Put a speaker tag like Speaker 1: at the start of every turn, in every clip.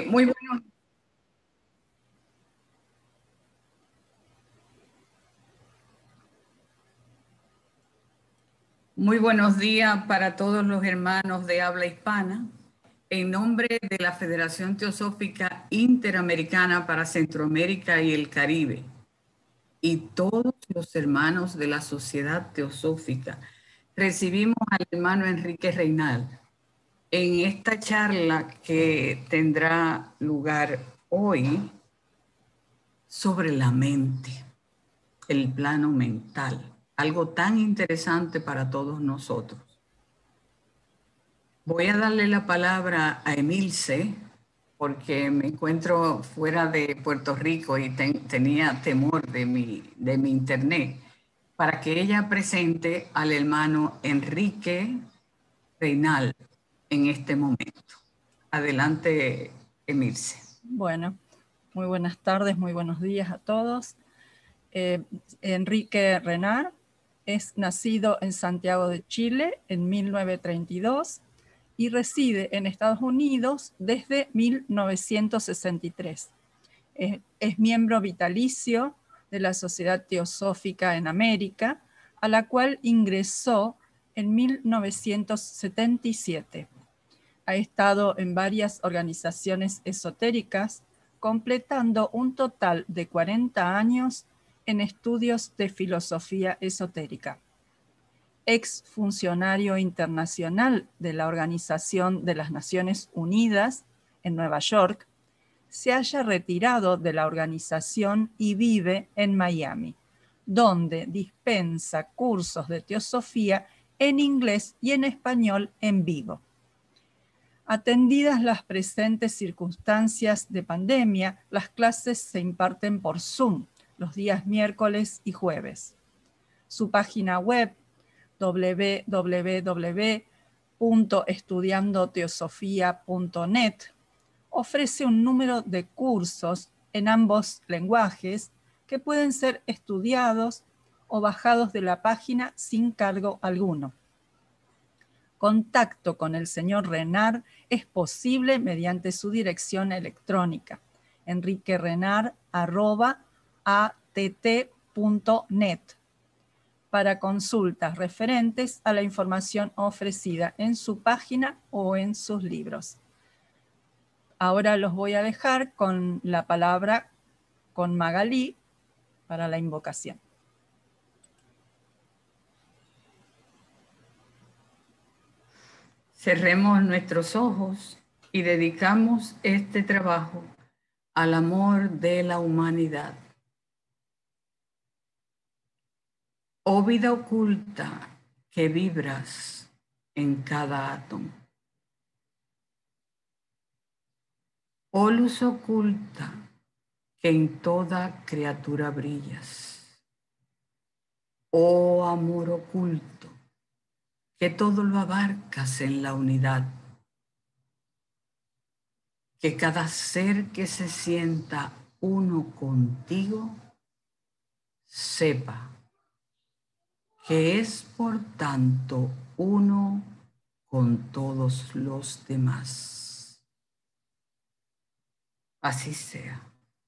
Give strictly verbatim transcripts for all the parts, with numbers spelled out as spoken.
Speaker 1: Eh, muy buenos, muy buenos días para todos los hermanos de habla hispana. En nombre de la Federación Teosófica Interamericana para Centroamérica y el Caribe y todos los hermanos de la Sociedad Teosófica, recibimos al hermano Enrique Reynal en esta charla que tendrá lugar hoy sobre la mente, el plano mental, algo tan interesante para todos nosotros. Voy a darle la palabra a Emilce, porque me encuentro fuera de Puerto Rico y ten, tenía temor de mi, de mi internet, para que ella presente al hermano Enrique Reynal en este momento. Adelante, Emilce.
Speaker 2: Bueno, muy buenas tardes, muy buenos días a todos. Eh, Enrique Reynal es nacido en Santiago de Chile en mil novecientos treinta y dos y reside en Estados Unidos desde mil novecientos sesenta y tres. Es, es miembro vitalicio de la Sociedad Teosófica en América, a la cual ingresó en mil novecientos setenta y siete. Ha estado en varias organizaciones esotéricas, completando un total de cuarenta años en estudios de filosofía esotérica. Ex funcionario internacional de la Organización de las Naciones Unidas en Nueva York, se haya retirado de la organización y vive en Miami, donde dispensa cursos de teosofía en inglés y en español en vivo. Atendidas las presentes circunstancias de pandemia, las clases se imparten por Zoom los días miércoles y jueves. Su página web doble u doble u doble u punto estudiando teosofía punto net ofrece un número de cursos en ambos lenguajes que pueden ser estudiados o bajados de la página sin cargo alguno. Contacto con el señor Reynal es posible mediante su dirección electrónica, enriquereynal arroba a t t punto net, para consultas referentes a la información ofrecida en su página o en sus libros. Ahora los voy a dejar con la palabra con Magalí para la invocación.
Speaker 1: Cerremos nuestros ojos y dedicamos este trabajo al amor de la humanidad. Oh vida oculta que vibras en cada átomo. Oh luz oculta que en toda criatura brillas. Oh amor oculto que todo lo abarcas en la unidad. Que cada ser que se sienta uno contigo sepa que es por tanto uno con todos los demás. Así sea.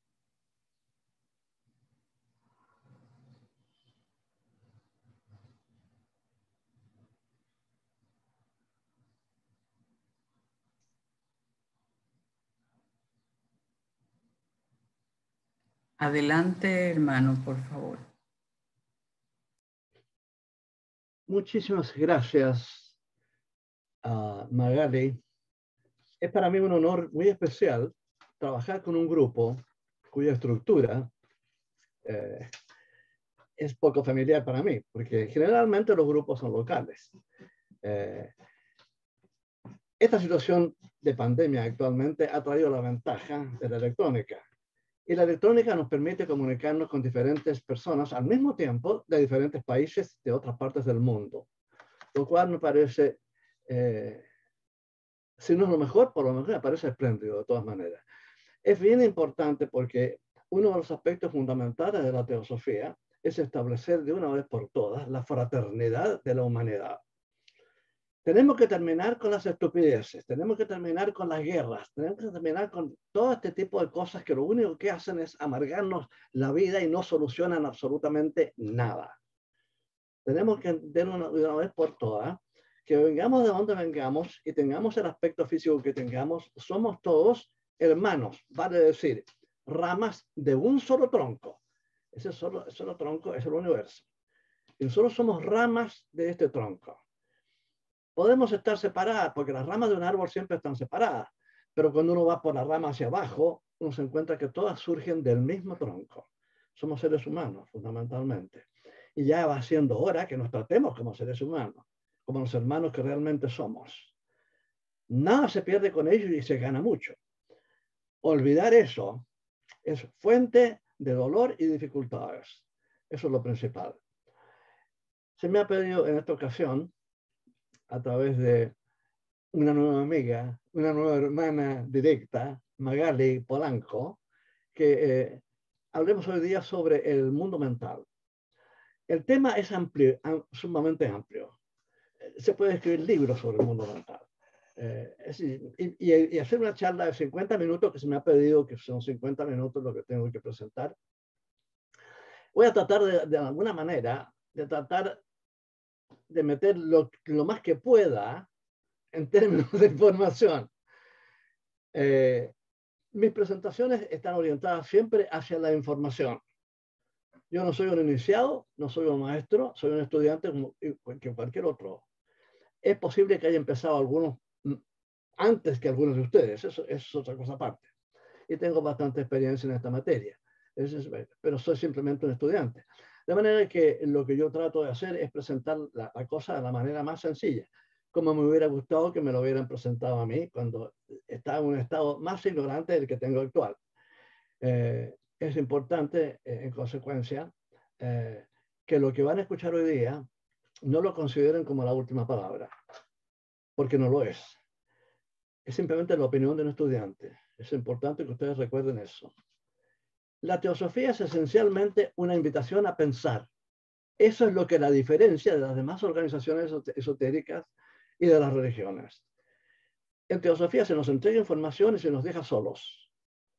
Speaker 1: Adelante, hermano, por favor.
Speaker 3: Muchísimas gracias a Magali. Es para mí un honor muy especial trabajar con un grupo cuya estructura eh, es poco familiar para mí, porque generalmente los grupos son locales. Eh, esta situación de pandemia actualmente ha traído la ventaja de la electrónica. Y la electrónica nos permite comunicarnos con diferentes personas al mismo tiempo de diferentes países de otras partes del mundo. Lo cual me parece, eh, si no es lo mejor, por lo menos me parece espléndido de todas maneras. Es bien importante porque uno de los aspectos fundamentales de la teosofía es establecer de una vez por todas la fraternidad de la humanidad. Tenemos que terminar con las estupideces, tenemos que terminar con las guerras, tenemos que terminar con todo este tipo de cosas que lo único que hacen es amargarnos la vida y no solucionan absolutamente nada. Tenemos que entender una, de una vez por todas que vengamos de donde vengamos y tengamos el aspecto físico que tengamos, somos todos hermanos, vale decir, ramas de un solo tronco. Ese solo, solo tronco es el universo. Y nosotros somos ramas de este tronco. Podemos estar separadas, porque las ramas de un árbol siempre están separadas, pero cuando uno va por la rama hacia abajo, uno se encuentra que todas surgen del mismo tronco. Somos seres humanos, fundamentalmente. Y ya va siendo hora que nos tratemos como seres humanos, como los hermanos que realmente somos. Nada se pierde con ellos y se gana mucho. Olvidar eso es fuente de dolor y dificultades. Eso es lo principal. Se me ha pedido en esta ocasión, a través de una nueva amiga, una nueva hermana directa, Magali Polanco, que eh, hablemos hoy día sobre el mundo mental. El tema es amplio, sumamente amplio. Se puede escribir libros sobre el mundo mental. Eh, es, y, y, y hacer una charla de cincuenta minutos que se me ha pedido, que son cincuenta minutos lo que tengo que presentar. Voy a tratar de, de alguna manera, de tratar de meter lo, lo más que pueda en términos de información. Eh, mis presentaciones están orientadas siempre hacia la información. Yo no soy un iniciado, no soy un maestro, soy un estudiante como que cualquier otro. Es posible que haya empezado algunos antes que algunos de ustedes, eso, eso es otra cosa aparte. Y tengo bastante experiencia en esta materia, eso es, pero soy simplemente un estudiante. De manera que lo que yo trato de hacer es presentar la, la cosa de la manera más sencilla, como me hubiera gustado que me lo hubieran presentado a mí cuando estaba en un estado más ignorante del que tengo actual. Eh, es importante, eh, en consecuencia, eh, que lo que van a escuchar hoy día no lo consideren como la última palabra, porque no lo es. Es simplemente la opinión de un estudiante. Es importante que ustedes recuerden eso. La teosofía es esencialmente una invitación a pensar. Eso es lo que la diferencia de las demás organizaciones esotéricas y de las religiones. En teosofía se nos entrega información y se nos deja solos.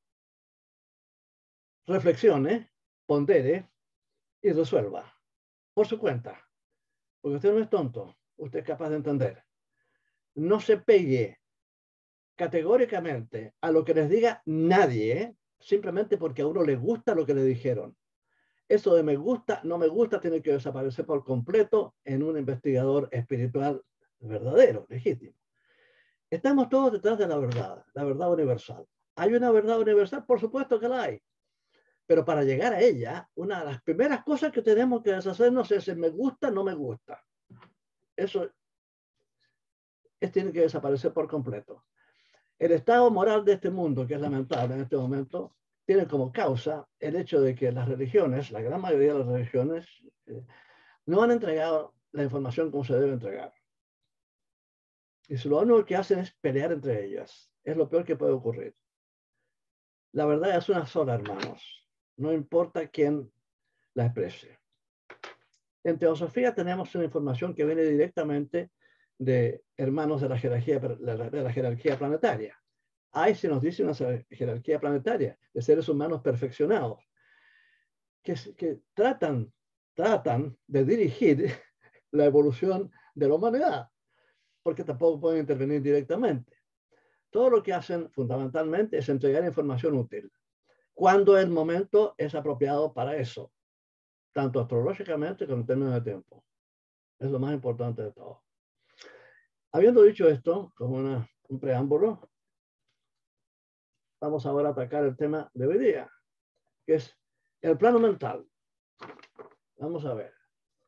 Speaker 3: Reflexione, pondere y resuelva por su cuenta. Porque usted no es tonto, usted es capaz de entender. No se pegue categóricamente a lo que les diga nadie, simplemente porque a uno le gusta lo que le dijeron. Eso de me gusta, no me gusta, tiene que desaparecer por completo en un investigador espiritual verdadero, legítimo. Estamos todos detrás de la verdad, la verdad universal. ¿Hay una verdad universal? Por supuesto que la hay. Pero para llegar a ella, una de las primeras cosas que tenemos que deshacernos es el me gusta, no me gusta. Eso es, tiene que desaparecer por completo. El estado moral de este mundo, que es lamentable en este momento, tiene como causa el hecho de que las religiones, la gran mayoría de las religiones, eh, no han entregado la información como se debe entregar. Y si lo único que hacen es pelear entre ellas, es lo peor que puede ocurrir. La verdad es una sola, hermanos. No importa quién la exprese. En teosofía tenemos una información que viene directamente de hermanos de la jerarquía, de la jerarquía planetaria. Hay, se nos dice, una jerarquía planetaria de seres humanos perfeccionados que, que tratan, tratan de dirigir la evolución de la humanidad, porque tampoco pueden intervenir directamente. Todo lo que hacen fundamentalmente es entregar información útil, cuando el momento es apropiado para eso, tanto astrológicamente como en términos de tiempo. Es lo más importante de todo. Habiendo dicho esto, como una, un preámbulo, vamos ahora a atacar el tema de hoy día, que es el plano mental. Vamos a ver.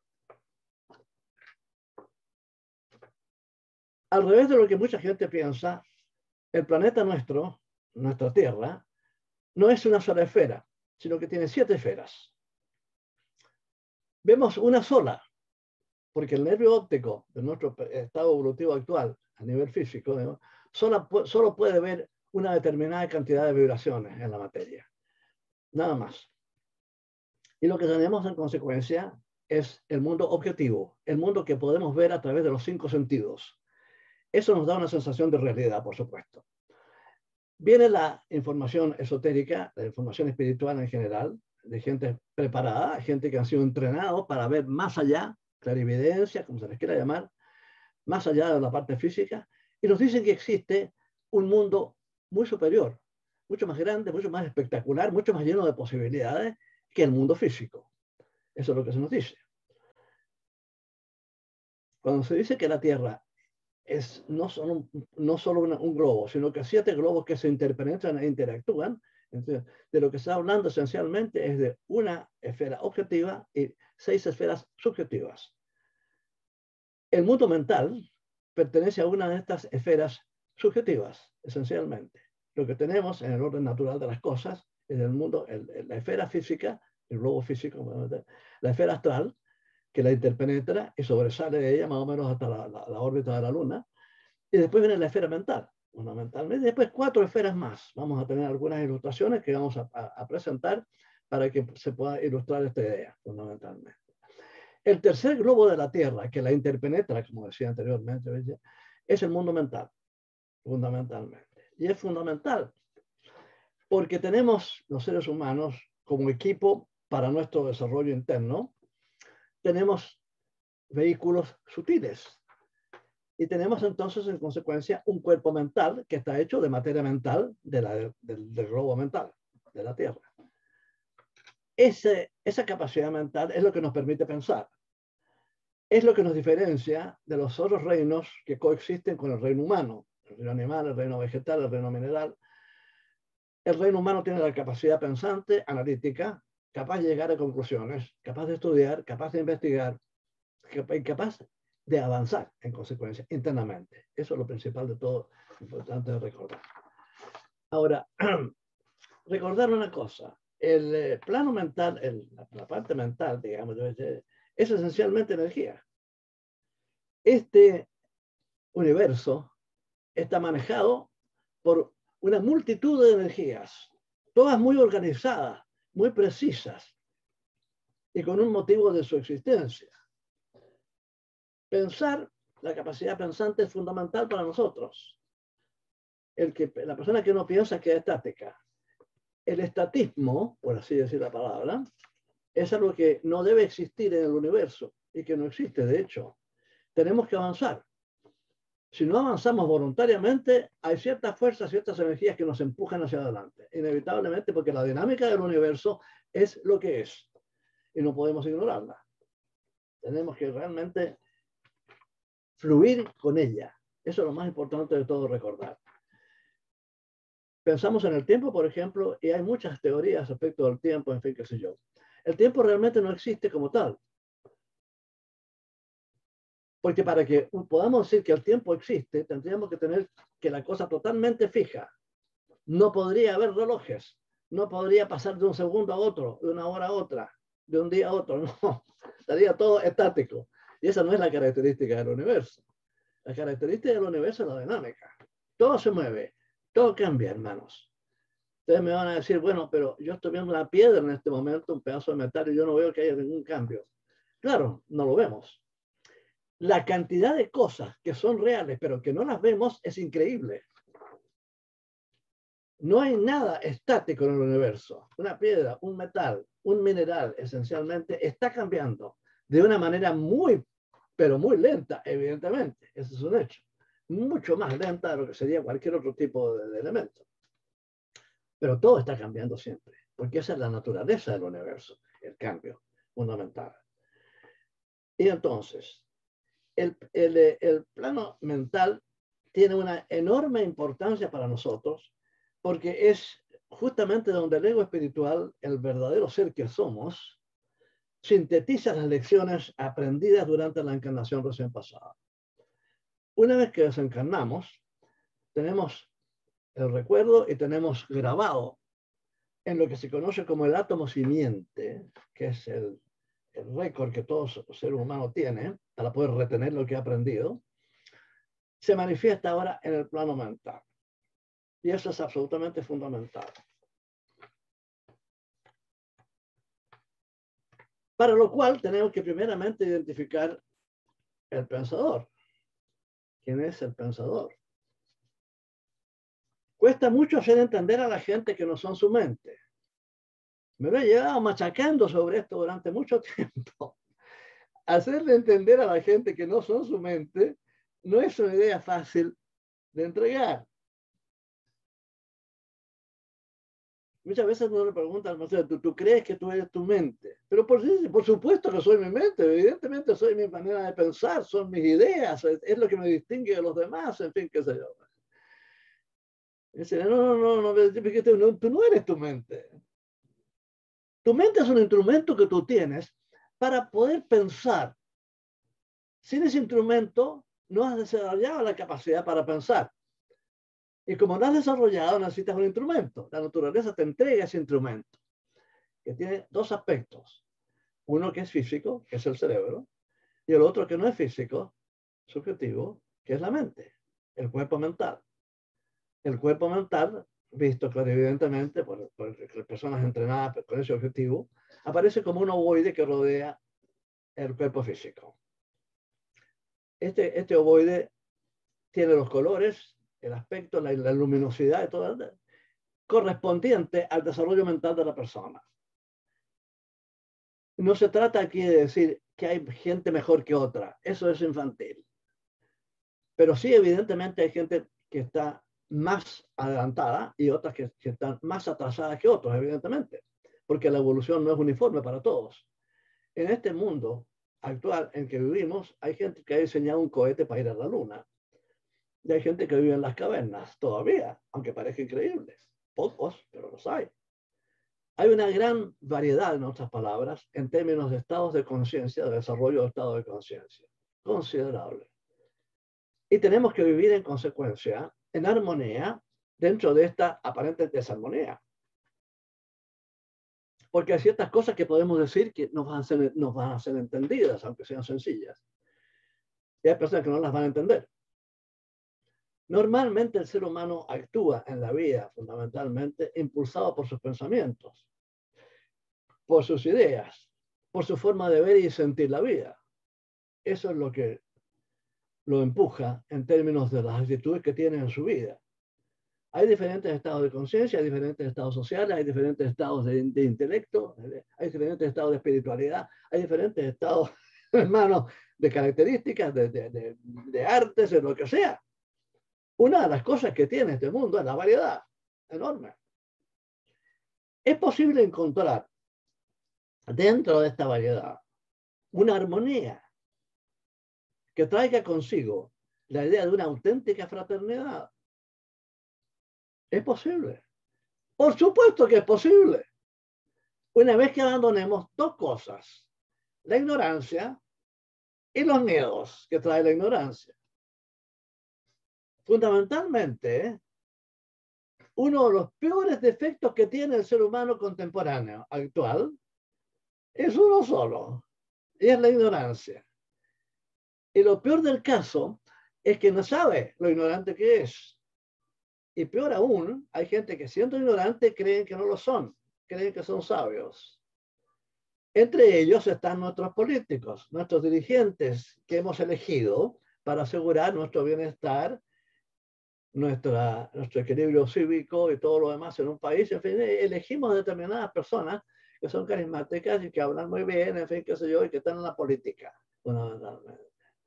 Speaker 3: Al revés de lo que mucha gente piensa, el planeta nuestro, nuestra Tierra, no es una sola esfera, sino que tiene siete esferas. Vemos una sola, porque el nervio óptico de nuestro estado evolutivo actual, a nivel físico, ¿no? solo, solo puede ver una determinada cantidad de vibraciones en la materia. Nada más. Y lo que tenemos en consecuencia es el mundo objetivo, el mundo que podemos ver a través de los cinco sentidos. Eso nos da una sensación de realidad, por supuesto. Viene la información esotérica, la información espiritual en general, de gente preparada, gente que han sido entrenados para ver más allá, clarividencia, como se les quiera llamar, más allá de la parte física, y nos dicen que existe un mundo muy superior, mucho más grande, mucho más espectacular, mucho más lleno de posibilidades que el mundo físico. Eso es lo que se nos dice. Cuando se dice que la Tierra es no solo, un, no solo una, un globo, sino que siete globos que se interpenetran e interactúan, entonces, de lo que se está hablando esencialmente es de una esfera objetiva y seis esferas subjetivas. El mundo mental pertenece a una de estas esferas subjetivas, esencialmente. Lo que tenemos en el orden natural de las cosas es el mundo, el, la esfera física, el globo físico, la esfera astral, que la interpenetra y sobresale de ella más o menos hasta la, la, la órbita de la Luna. Y después viene la esfera mental, fundamentalmente. Y después cuatro esferas más. Vamos a tener algunas ilustraciones que vamos a, a, a presentar para que se pueda ilustrar esta idea, fundamentalmente. El tercer globo de la Tierra, que la interpenetra, como decía anteriormente, ¿ves? Es el mundo mental, fundamentalmente. Y es fundamental porque tenemos los seres humanos como equipo para nuestro desarrollo interno, tenemos vehículos sutiles y tenemos entonces en consecuencia un cuerpo mental que está hecho de materia mental de la, del, del globo mental de la Tierra. Ese, esa capacidad mental es lo que nos permite pensar. Es lo que nos diferencia de los otros reinos que coexisten con el reino humano, el reino animal, el reino vegetal, el reino mineral. El reino humano tiene la capacidad pensante, analítica, capaz de llegar a conclusiones, capaz de estudiar, capaz de investigar, capaz de avanzar en consecuencia internamente. Eso es lo principal de todo, importante de recordar. Ahora, recordar una cosa, el plano mental, el, la parte mental, digamos, es esencialmente energía. Este universo está manejado por una multitud de energías, todas muy organizadas, muy precisas y con un motivo de su existencia. Pensar, la capacidad pensante es fundamental para nosotros. El que, la persona que no piensa queda estática. El estatismo, por así decir la palabra, es algo que no debe existir en el universo y que no existe, de hecho. Tenemos que avanzar. Si no avanzamos voluntariamente, hay ciertas fuerzas, ciertas energías que nos empujan hacia adelante, inevitablemente, porque la dinámica del universo es lo que es y no podemos ignorarla. Tenemos que realmente fluir con ella. Eso es lo más importante de todo recordar. Pensamos en el tiempo, por ejemplo, y hay muchas teorías respecto al tiempo, en fin, qué sé yo. El tiempo realmente no existe como tal. Porque para que podamos decir que el tiempo existe, tendríamos que tener que la cosa totalmente fija. No podría haber relojes. No podría pasar de un segundo a otro, de una hora a otra, de un día a otro. No, estaría todo estático. Y esa no es la característica del universo. La característica del universo es la dinámica. Todo se mueve, todo cambia, hermanos. Ustedes me van a decir, bueno, pero yo estoy viendo una piedra en este momento, un pedazo de metal, y yo no veo que haya ningún cambio. Claro, no lo vemos. La cantidad de cosas que son reales, pero que no las vemos, es increíble. No hay nada estático en el universo. Una piedra, un metal, un mineral, esencialmente, está cambiando de una manera muy, pero muy lenta, evidentemente. Ese es un hecho. Mucho más lenta de lo que sería cualquier otro tipo de, de elemento. Pero todo está cambiando siempre, porque esa es la naturaleza del universo, el cambio fundamental. Y entonces, el, el, el plano mental tiene una enorme importancia para nosotros, porque es justamente donde el ego espiritual, el verdadero ser que somos, sintetiza las lecciones aprendidas durante la encarnación recién pasada. Una vez que desencarnamos, tenemos el recuerdo y tenemos grabado en lo que se conoce como el átomo simiente, que es el, el récord que todo ser humano tiene para poder retener lo que ha aprendido, se manifiesta ahora en el plano mental. Y eso es absolutamente fundamental. Para lo cual tenemos que primeramente identificar el pensador. quién es el pensador. Cuesta mucho hacer entender a la gente que no son su mente. Me lo he llevado machacando sobre esto durante mucho tiempo. Hacerle entender a la gente que no son su mente no es una idea fácil de entregar. Muchas veces uno le pregunta, ¿tú, ¿tú crees que tú eres tu mente? Pero por, por supuesto que soy mi mente, evidentemente soy mi manera de pensar, son mis ideas, es, es lo que me distingue de los demás, en fin, qué sé yo. Dice, no, no, no, no, no, tú no eres tu mente. Tu mente es un instrumento que tú tienes para poder pensar. Sin ese instrumento, no has desarrollado la capacidad para pensar. Y como no has desarrollado, necesitas un instrumento. La naturaleza te entrega ese instrumento, que tiene dos aspectos. Uno que es físico, que es el cerebro, y el otro que no es físico, subjetivo, que es la mente, el cuerpo mental. El cuerpo mental, visto clarividentemente por, por personas entrenadas con ese objetivo, aparece como un ovoide que rodea el cuerpo físico. Este, este ovoide tiene los colores, el aspecto, la, la luminosidad, todo, correspondiente al desarrollo mental de la persona. No se trata aquí de decir que hay gente mejor que otra, eso es infantil. Pero sí, evidentemente hay gente que está más adelantada y otras que, que están más atrasadas que otros, evidentemente, porque la evolución no es uniforme para todos. En este mundo actual en que vivimos, hay gente que ha diseñado un cohete para ir a la luna. Y hay gente que vive en las cavernas todavía, aunque parezca increíble. Pocos, pero los hay. Hay una gran variedad, en otras palabras, en términos de estados de conciencia, de desarrollo de estado de conciencia. Considerable. Y tenemos que vivir en consecuencia, en armonía, dentro de esta aparente desarmonía. Porque hay ciertas cosas que podemos decir que nos van a ser, nos van a ser entendidas, aunque sean sencillas. Y hay personas que no las van a entender. Normalmente el ser humano actúa en la vida fundamentalmente impulsado por sus pensamientos, por sus ideas, por su forma de ver y sentir la vida. Eso es lo que lo empuja en términos de las actitudes que tiene en su vida. Hay diferentes estados de conciencia, hay diferentes estados sociales, hay diferentes estados de, de intelecto, hay diferentes estados de espiritualidad, hay diferentes estados, hermanos, de características, de, de, de, de artes, de lo que sea. Una de las cosas que tiene este mundo es la variedad enorme. Es posible encontrar dentro de esta variedad una armonía que traiga consigo la idea de una auténtica fraternidad. Es posible. Por supuesto que es posible. Una vez que abandonemos dos cosas, la ignorancia y los miedos que trae la ignorancia. Fundamentalmente, uno de los peores defectos que tiene el ser humano contemporáneo actual es uno solo, y es la ignorancia. Y lo peor del caso es que no sabe lo ignorante que es. Y peor aún, hay gente que siendo ignorante creen que no lo son, creen que son sabios. Entre ellos están nuestros políticos, nuestros dirigentes que hemos elegido para asegurar nuestro bienestar, nuestra, nuestro equilibrio cívico y todo lo demás en un país. En fin, elegimos determinadas personas que son carismáticas y que hablan muy bien, en fin, qué sé yo, y que están en la política, fundamentalmente.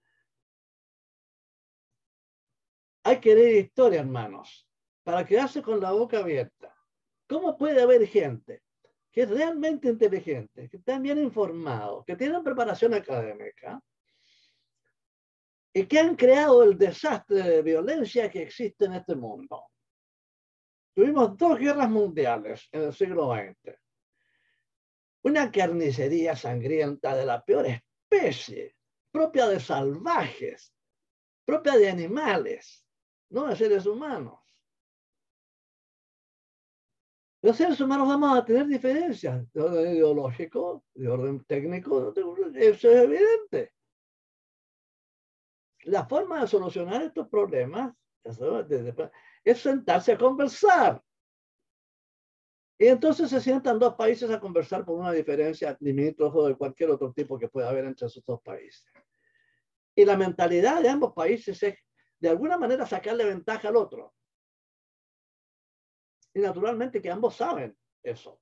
Speaker 3: Hay que leer historia, hermanos, para quedarse con la boca abierta. ¿Cómo puede haber gente que es realmente inteligente, que están bien informados, que tienen preparación académica y que han creado el desastre de violencia que existe en este mundo? Tuvimos dos guerras mundiales en el siglo veinte. Una carnicería sangrienta de la peor especie, propia de salvajes, propia de animales, no de seres humanos. Los seres humanos vamos a tener diferencias de orden ideológico, de orden técnico, eso es evidente. La forma de solucionar estos problemas es sentarse a conversar. Y entonces se sientan dos países a conversar por una diferencia limítrofe de cualquier otro tipo que pueda haber entre esos dos países. Y la mentalidad de ambos países es de alguna manera sacarle ventaja al otro. Y naturalmente que ambos saben eso.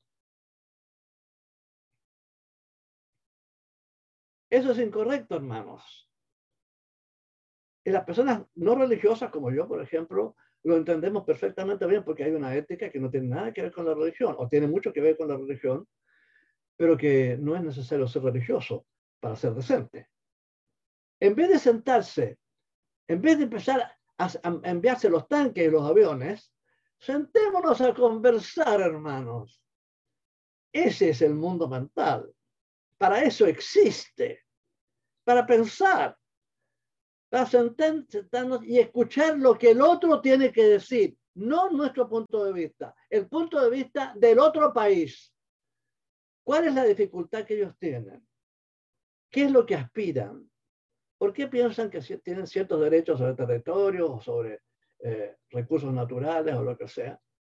Speaker 3: Eso es incorrecto, hermanos. Y las personas no religiosas, como yo, por ejemplo, lo entendemos perfectamente bien porque hay una ética que no tiene nada que ver con la religión, o tiene mucho que ver con la religión, pero que no es necesario ser religioso para ser decente. En vez de sentarse, en vez de empezar a, a enviarse los tanques y los aviones, sentémonos a conversar, hermanos. Ese es el mundo mental. Para eso existe. Para pensar. Para sentarnos y escuchar lo que el otro tiene que decir. No nuestro punto de vista. El punto de vista del otro país. ¿Cuál es la dificultad que ellos tienen? ¿Qué es lo que aspiran? ¿Por qué piensan que tienen ciertos derechos sobre territorios o sobre eh, recursos naturales o lo que sea?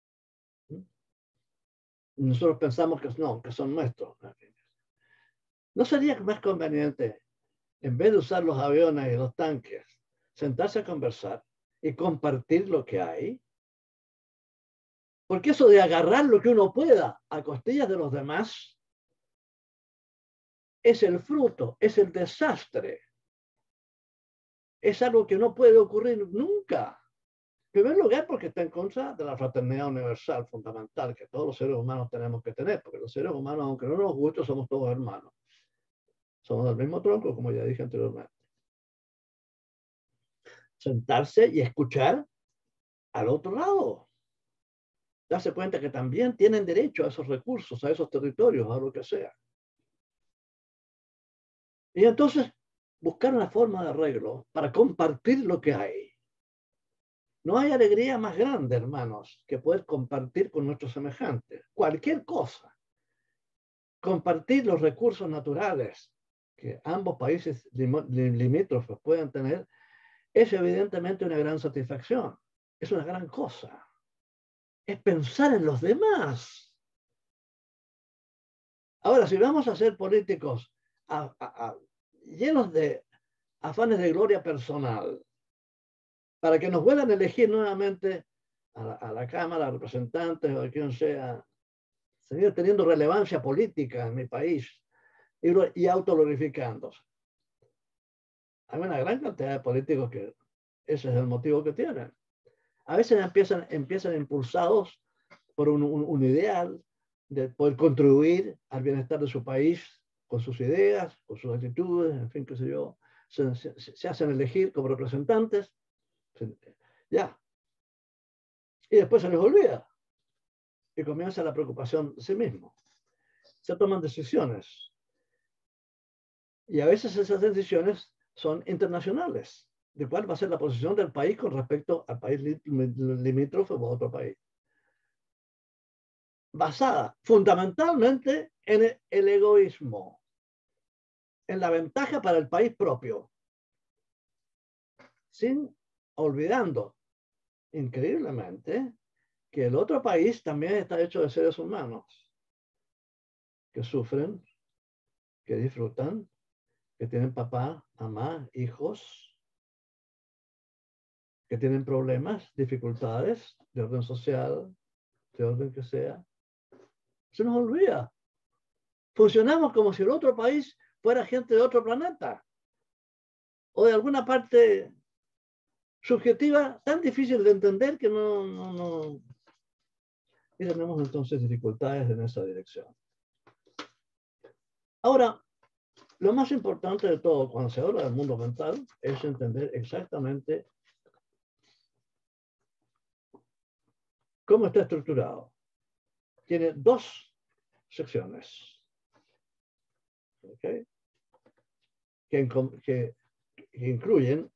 Speaker 3: Nosotros pensamos que no, que son nuestros. ¿No sería más conveniente, en vez de usar los aviones y los tanques, sentarse a conversar y compartir lo que hay? Porque eso de agarrar lo que uno pueda a costillas de los demás es el fruto, es el desastre. Es algo que no puede ocurrir nunca. En primer lugar, porque está en contra de la fraternidad universal fundamental que todos los seres humanos tenemos que tener, porque los seres humanos, aunque no nos guste, somos todos hermanos. Somos del mismo tronco, como ya dije anteriormente. Sentarse y escuchar al otro lado. Darse cuenta que también tienen derecho a esos recursos, a esos territorios, a lo que sea. Y entonces, buscar una forma de arreglo para compartir lo que hay. No hay alegría más grande, hermanos, que poder compartir con nuestros semejantes. Cualquier cosa. Compartir los recursos naturales que ambos países limítrofes pueden tener es evidentemente una gran satisfacción. Es una gran cosa. Es pensar en los demás. Ahora, si vamos a ser políticos a, a, a, llenos de afanes de gloria personal, para que nos vuelvan a elegir nuevamente a la, a la Cámara de Representantes o a quien sea, seguir teniendo relevancia política en mi país y, y autoglorificándose. Hay una gran cantidad de políticos que ese es el motivo que tienen. A veces empiezan, empiezan impulsados por un, un, un ideal de poder contribuir al bienestar de su país con sus ideas, con sus actitudes, en fin, qué sé yo. Se, se, se hacen elegir como representantes. Ya. Y después se les olvida. Y comienza la preocupación de sí mismo. Se toman decisiones. Y a veces esas decisiones son internacionales. De cuál va a ser la posición del país con respecto al país limítrofe o a otro país. Basada fundamentalmente en el, el egoísmo. En la ventaja para el país propio. Sin olvidando, increíblemente, que el otro país también está hecho de seres humanos que sufren, que disfrutan, que tienen papá, mamá, hijos, que tienen problemas, dificultades de orden social, de orden que sea. Se nos olvida. Funcionamos como si el otro país fuera gente de otro planeta o de alguna parte subjetiva tan difícil de entender que no, no, no. Y tenemos entonces dificultades en esa dirección. Ahora, lo más importante de todo cuando se habla del mundo mental es entender exactamente cómo está estructurado. Tiene dos secciones, ¿okay? que, que, que incluyen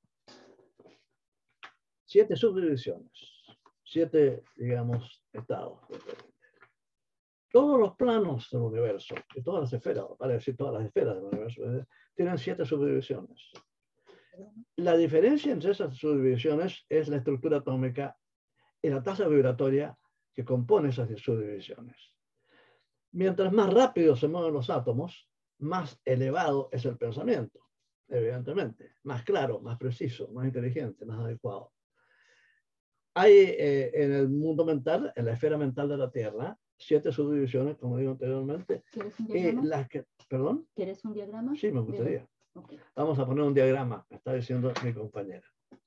Speaker 3: siete subdivisiones, siete, digamos, estados. Todos los planos del universo, y todas las esferas, para decir todas las esferas del universo, tienen siete subdivisiones. La diferencia entre esas subdivisiones es la estructura atómica y la tasa vibratoria que compone esas subdivisiones. Mientras más rápido se mueven los átomos, más elevado es el pensamiento. evidentemente, más claro, más preciso, más inteligente, más adecuado. Hay eh, en el mundo mental, en la esfera mental de la Tierra, siete subdivisiones, como digo anteriormente.
Speaker 4: ¿Quieres un
Speaker 3: Y
Speaker 4: diagrama?
Speaker 3: las que, ¿Perdón?
Speaker 4: ¿Quieres un diagrama?
Speaker 3: Sí, me gustaría.
Speaker 4: Okay.
Speaker 3: Vamos a poner un diagrama, me está diciendo mi compañera.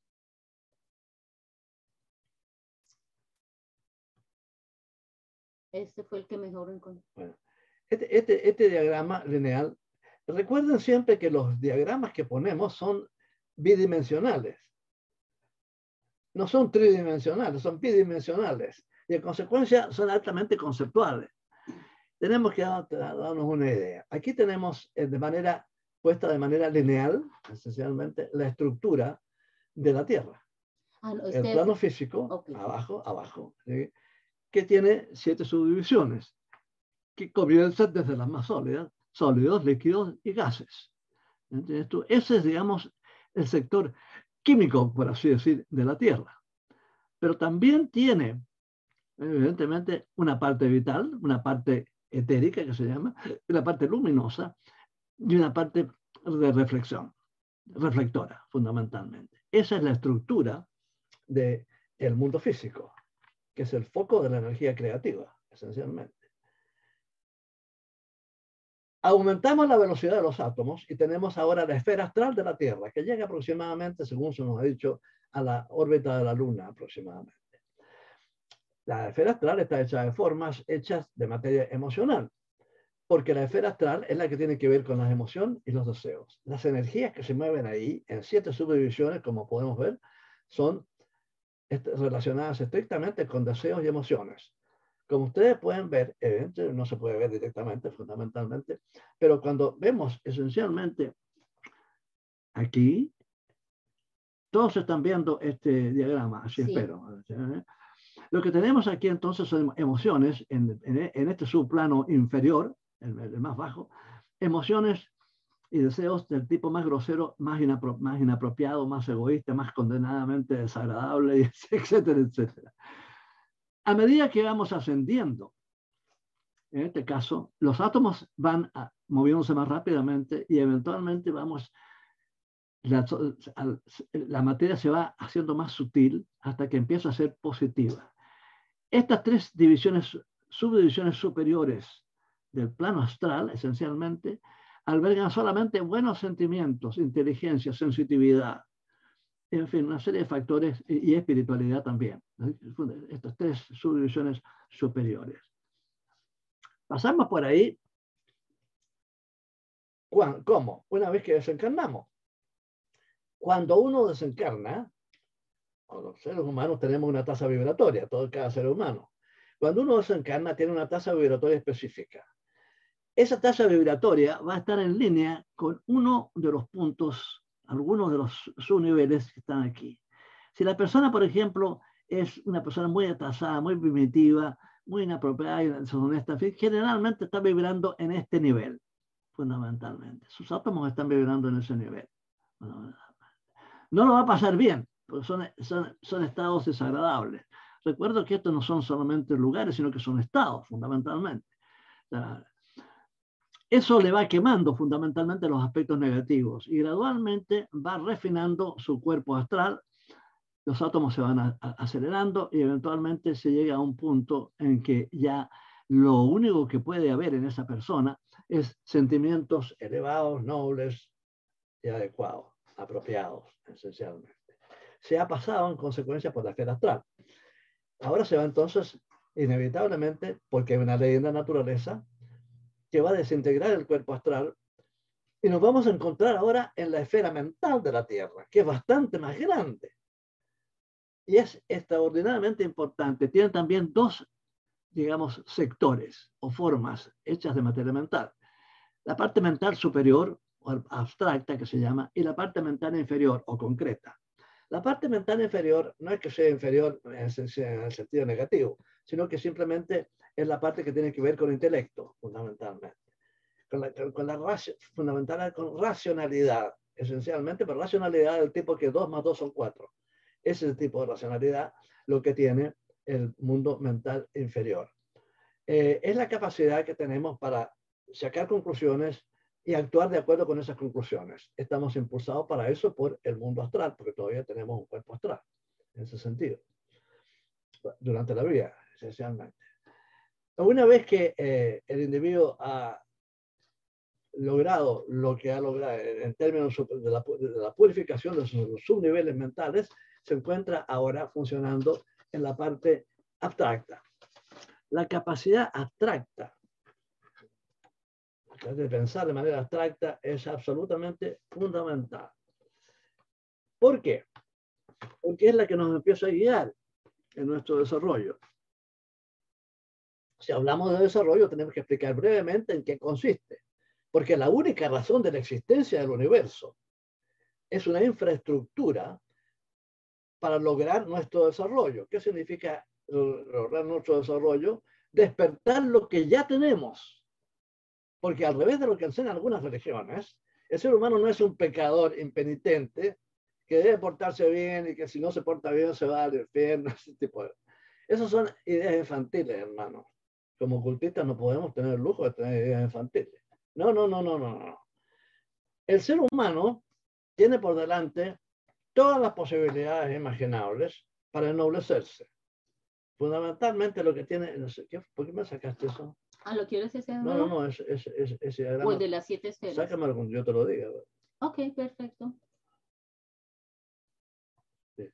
Speaker 4: Este fue el que mejor encontré.
Speaker 3: Bueno, este, este, este diagrama lineal, recuerden siempre que los diagramas que ponemos son bidimensionales. No son tridimensionales, son bidimensionales. Y en consecuencia son altamente conceptuales. Tenemos que dar, darnos una idea. Aquí tenemos eh, de manera, puesta de manera lineal, esencialmente, la estructura de la Tierra.
Speaker 4: Ah, no,
Speaker 3: el
Speaker 4: este
Speaker 3: plano
Speaker 4: es...
Speaker 3: físico,
Speaker 4: okay.
Speaker 3: abajo, abajo, ¿sí? Que tiene siete subdivisiones, que comienzan desde las más sólidas, sólidos, líquidos y gases. ¿Entiendes tú? Ese es, digamos, el sector químico, por así decir, de la Tierra. Pero también tiene, evidentemente, una parte vital, una parte etérica, que se llama, una parte luminosa y una parte de reflexión, reflectora, fundamentalmente. Esa es la estructura del mundo físico, que es el foco de la energía creativa, esencialmente. Aumentamos la velocidad de los átomos y tenemos ahora la esfera astral de la Tierra, que llega aproximadamente, según se nos ha dicho, a la órbita de la Luna aproximadamente. La esfera astral está hecha de formas hechas de materia emocional, porque la esfera astral es la que tiene que ver con las emociones y los deseos. Las energías que se mueven ahí, en siete subdivisiones, como podemos ver, son relacionadas estrictamente con deseos y emociones. Como ustedes pueden ver, evidentemente no se puede ver directamente, fundamentalmente, pero cuando vemos esencialmente aquí, todos están viendo este diagrama, así
Speaker 4: sí.
Speaker 3: espero. Lo que tenemos aquí entonces son emociones en, en, en este subplano inferior, el, el más bajo, emociones y deseos del tipo más grosero, más, inapro más inapropiado, más egoísta, más condenadamente desagradable, etcétera, etcétera. A medida que vamos ascendiendo, en este caso, los átomos van a, moviéndose más rápidamente y eventualmente vamos, la, la materia se va haciendo más sutil hasta que empieza a ser positiva. Estas tres divisiones, subdivisiones superiores del plano astral, esencialmente, albergan solamente buenos sentimientos, inteligencia, sensitividad, en fin, una serie de factores y, y espiritualidad también. Estas tres subdivisiones superiores. Pasamos por ahí. ¿Cómo? Una vez que desencarnamos. Cuando uno desencarna, los seres humanos tenemos una tasa vibratoria, todo cada ser humano. Cuando uno desencarna, tiene una tasa vibratoria específica. Esa tasa vibratoria va a estar en línea con uno de los puntos, algunos de los subniveles que están aquí. Si la persona, por ejemplo, es una persona muy atrasada, muy primitiva, muy inapropiada y deshonesta, generalmente está vibrando en este nivel, fundamentalmente. Sus átomos están vibrando en ese nivel. No lo va a pasar bien, porque son, son, son estados desagradables. Recuerdo que estos no son solamente lugares, sino que son estados, fundamentalmente. Eso le va quemando fundamentalmente los aspectos negativos y gradualmente va refinando su cuerpo astral. Los átomos se van a, a, acelerando y eventualmente se llega a un punto en que ya lo único que puede haber en esa persona es sentimientos elevados, nobles y adecuados, apropiados, esencialmente. Se ha pasado en consecuencia por la esfera astral. Ahora se va entonces, inevitablemente, porque hay una ley en la naturaleza que va a desintegrar el cuerpo astral y nos vamos a encontrar ahora en la esfera mental de la Tierra, que es bastante más grande. Y es extraordinariamente importante. Tiene también dos, digamos, sectores o formas hechas de materia mental. La parte mental superior, o abstracta que se llama, y la parte mental inferior o concreta. La parte mental inferior no es que sea inferior en el sentido negativo, sino que simplemente es la parte que tiene que ver con el intelecto, fundamentalmente. Con la, con la fundamental con racionalidad, esencialmente, pero racionalidad del tipo que dos más dos son cuatro. Ese es el tipo de racionalidad lo que tiene el mundo mental inferior. Eh, es la capacidad que tenemos para sacar conclusiones, y actuar de acuerdo con esas conclusiones. Estamos impulsados para eso por el mundo astral, porque todavía tenemos un cuerpo astral, en ese sentido, durante la vida, esencialmente. Una vez que eh, el individuo ha logrado lo que ha logrado en términos de la, de la purificación de sus subniveles mentales, se encuentra ahora funcionando en la parte abstracta. La capacidad abstracta de pensar de manera abstracta es absolutamente fundamental. ¿Por qué? Porque es la que nos empieza a guiar en nuestro desarrollo. Si hablamos de desarrollo, tenemos que explicar brevemente en qué consiste. Porque la única razón de la existencia del universo es una infraestructura para lograr nuestro desarrollo. ¿Qué significa lograr nuestro desarrollo? Despertar lo que ya tenemos. Porque al revés de lo que enseñan algunas religiones, el ser humano no es un pecador impenitente que debe portarse bien y que si no se porta bien se va al infierno. Ese tipo de... Esas son ideas infantiles, hermano. Como ocultistas no podemos tener el lujo de tener ideas infantiles. No, no, no, no, no, no. El ser humano tiene por delante todas las posibilidades imaginables para ennoblecerse. Fundamentalmente lo que tiene... No sé, ¿qué? ¿Por qué me sacaste eso?
Speaker 4: Ah, ¿lo quieres ese?
Speaker 3: No, no, no, ese, ese, ese, ese diagrama.
Speaker 4: O el de las siete esferas.
Speaker 3: Sácamelo cuando yo te lo diga.
Speaker 4: Ok, perfecto.
Speaker 3: Sí.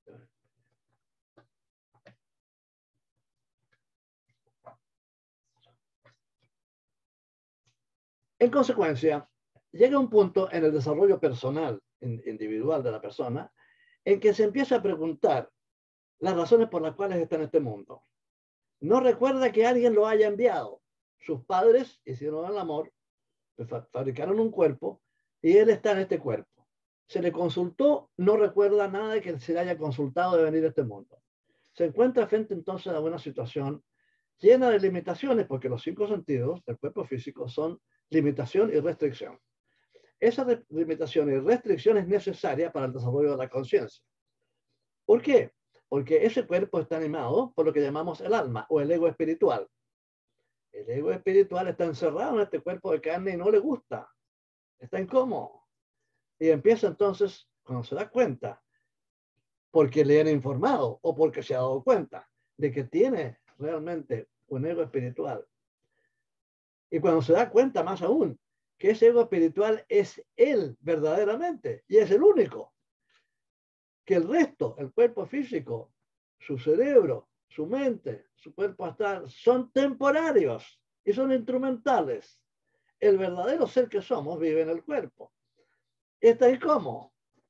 Speaker 3: En consecuencia, llega un punto en el desarrollo personal, individual de la persona, en que se empieza a preguntar las razones por las cuales está en este mundo. No recuerda que alguien lo haya enviado. Sus padres hicieron el amor, fabricaron un cuerpo y él está en este cuerpo. Se le consultó, no recuerda nada de que se le haya consultado de venir a este mundo. Se encuentra frente entonces a una situación llena de limitaciones, porque los cinco sentidos del cuerpo físico son limitación y restricción. Esa limitación y restricción es necesaria para el desarrollo de la conciencia. ¿Por qué? Porque ese cuerpo está animado por lo que llamamos el alma o el ego espiritual. El ego espiritual está encerrado en este cuerpo de carne y no le gusta. Está incómodo. Y empieza entonces, cuando se da cuenta, porque le han informado o porque se ha dado cuenta de que tiene realmente un ego espiritual. Y cuando se da cuenta más aún que ese ego espiritual es él verdaderamente y es el único, que el resto, el cuerpo físico, su cerebro, su mente, su cuerpo astral, son temporarios y son instrumentales. El verdadero ser que somos vive en el cuerpo. Está incómodo.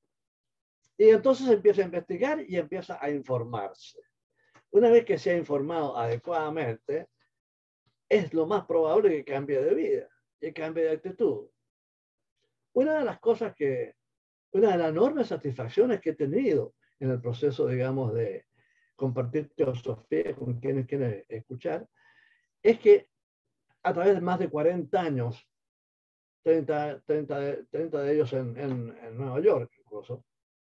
Speaker 3: Y entonces empieza a investigar y empieza a informarse. Una vez que se ha informado adecuadamente, es lo más probable que cambie de vida y cambie de actitud. Una de las cosas que, una de las enormes satisfacciones que he tenido en el proceso, digamos, de compartir teosofía con quienes quieren escuchar, es que a través de más de cuarenta años, treinta, treinta, treinta de ellos en, en, en Nueva York incluso,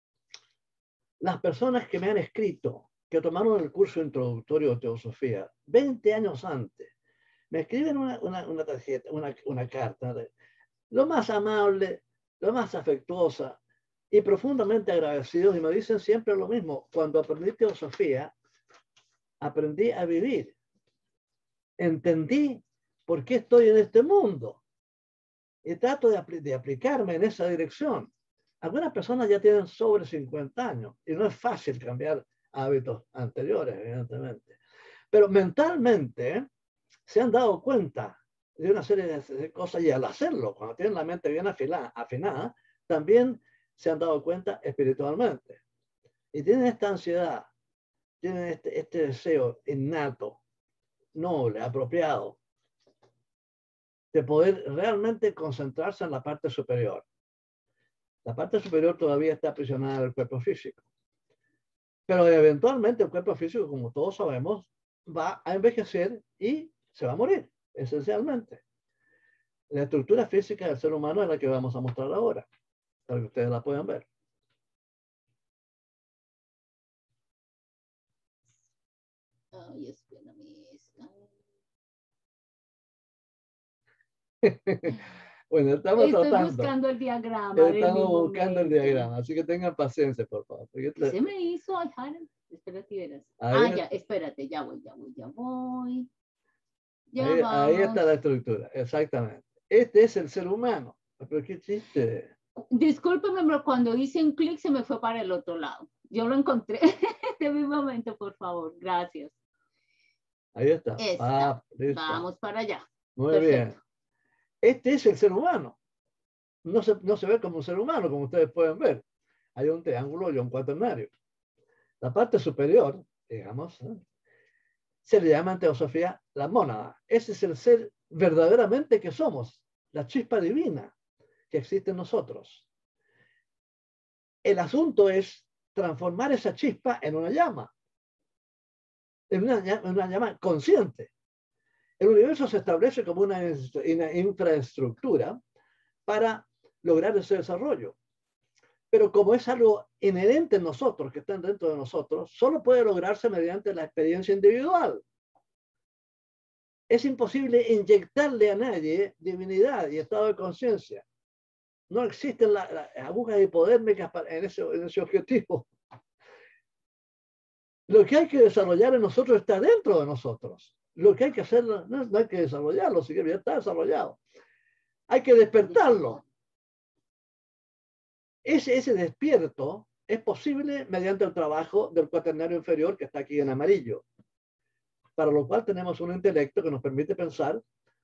Speaker 3: las personas que me han escrito, que tomaron el curso introductorio de teosofía, veinte años antes, me escriben una, una, una tarjeta, una, una carta, lo más amable, lo más afectuosa y profundamente agradecidos, y me dicen siempre lo mismo: cuando aprendí teosofía, aprendí a vivir. Entendí por qué estoy en este mundo y trato de, apl de aplicarme en esa dirección. Algunas personas ya tienen sobre cincuenta años y no es fácil cambiar hábitos anteriores, evidentemente. Pero mentalmente se han dado cuenta de una serie de cosas y al hacerlo, cuando tienen la mente bien afilada, afinada, también se han dado cuenta espiritualmente. Y tienen esta ansiedad, tienen este, este deseo innato, noble, apropiado, de poder realmente concentrarse en la parte superior. La parte superior todavía está aprisionada del cuerpo físico. Pero eventualmente el cuerpo físico, como todos sabemos, va a envejecer y se va a morir, esencialmente. La estructura física del ser humano es la que vamos a mostrar ahora, para que ustedes la puedan ver.
Speaker 4: Ay, espérame.
Speaker 3: Bueno, estamos
Speaker 4: Estoy
Speaker 3: tratando.
Speaker 4: buscando el diagrama. de mi
Speaker 3: Estamos buscando el
Speaker 4: momento.
Speaker 3: diagrama, así que tengan paciencia, por favor. porque
Speaker 4: ¿Qué
Speaker 3: esto-
Speaker 4: se me hizo? Ay, Harold, espérate, verás.
Speaker 3: Ahí
Speaker 4: Ah,
Speaker 3: es-
Speaker 4: ya, espérate, ya voy, ya voy, ya voy. Ya
Speaker 3: Ahí, ahí está
Speaker 4: vamos.
Speaker 3: la estructura, exactamente. Este es el ser humano. Pero qué chiste.
Speaker 4: Discúlpeme, pero cuando hice un clic se me fue para el otro lado. Yo lo encontré de mi momento, por favor. Gracias.
Speaker 3: Ahí está.
Speaker 4: Esta.
Speaker 3: Ah, listo.
Speaker 4: Vamos para allá.
Speaker 3: Muy
Speaker 4: Perfecto.
Speaker 3: bien. Este es el ser humano. No se, no se ve como un ser humano, como ustedes pueden ver. Hay un triángulo y un cuaternario. La parte superior, digamos, ¿eh? se le llama en teosofía la mónada. Ese es el ser verdaderamente que somos, la chispa divina que existe en nosotros. El asunto es transformar esa chispa en una llama, en una, llama- una llama consciente. El universo se establece como una, una infraestructura para lograr ese desarrollo. Pero como es algo inherente en nosotros, que está dentro de nosotros, solo puede lograrse mediante la experiencia individual. Es imposible inyectarle a nadie divinidad y estado de conciencia. No existen las la, agujas hipodérmicas en ese, en ese objetivo. Lo que hay que desarrollar en nosotros está dentro de nosotros. Lo que hay que hacer, no, no hay que desarrollarlo, si ya está desarrollado. Hay que despertarlo. Ese, ese despierto es posible mediante el trabajo del cuaternario inferior que está aquí en amarillo, para lo cual tenemos un intelecto que nos permite pensar,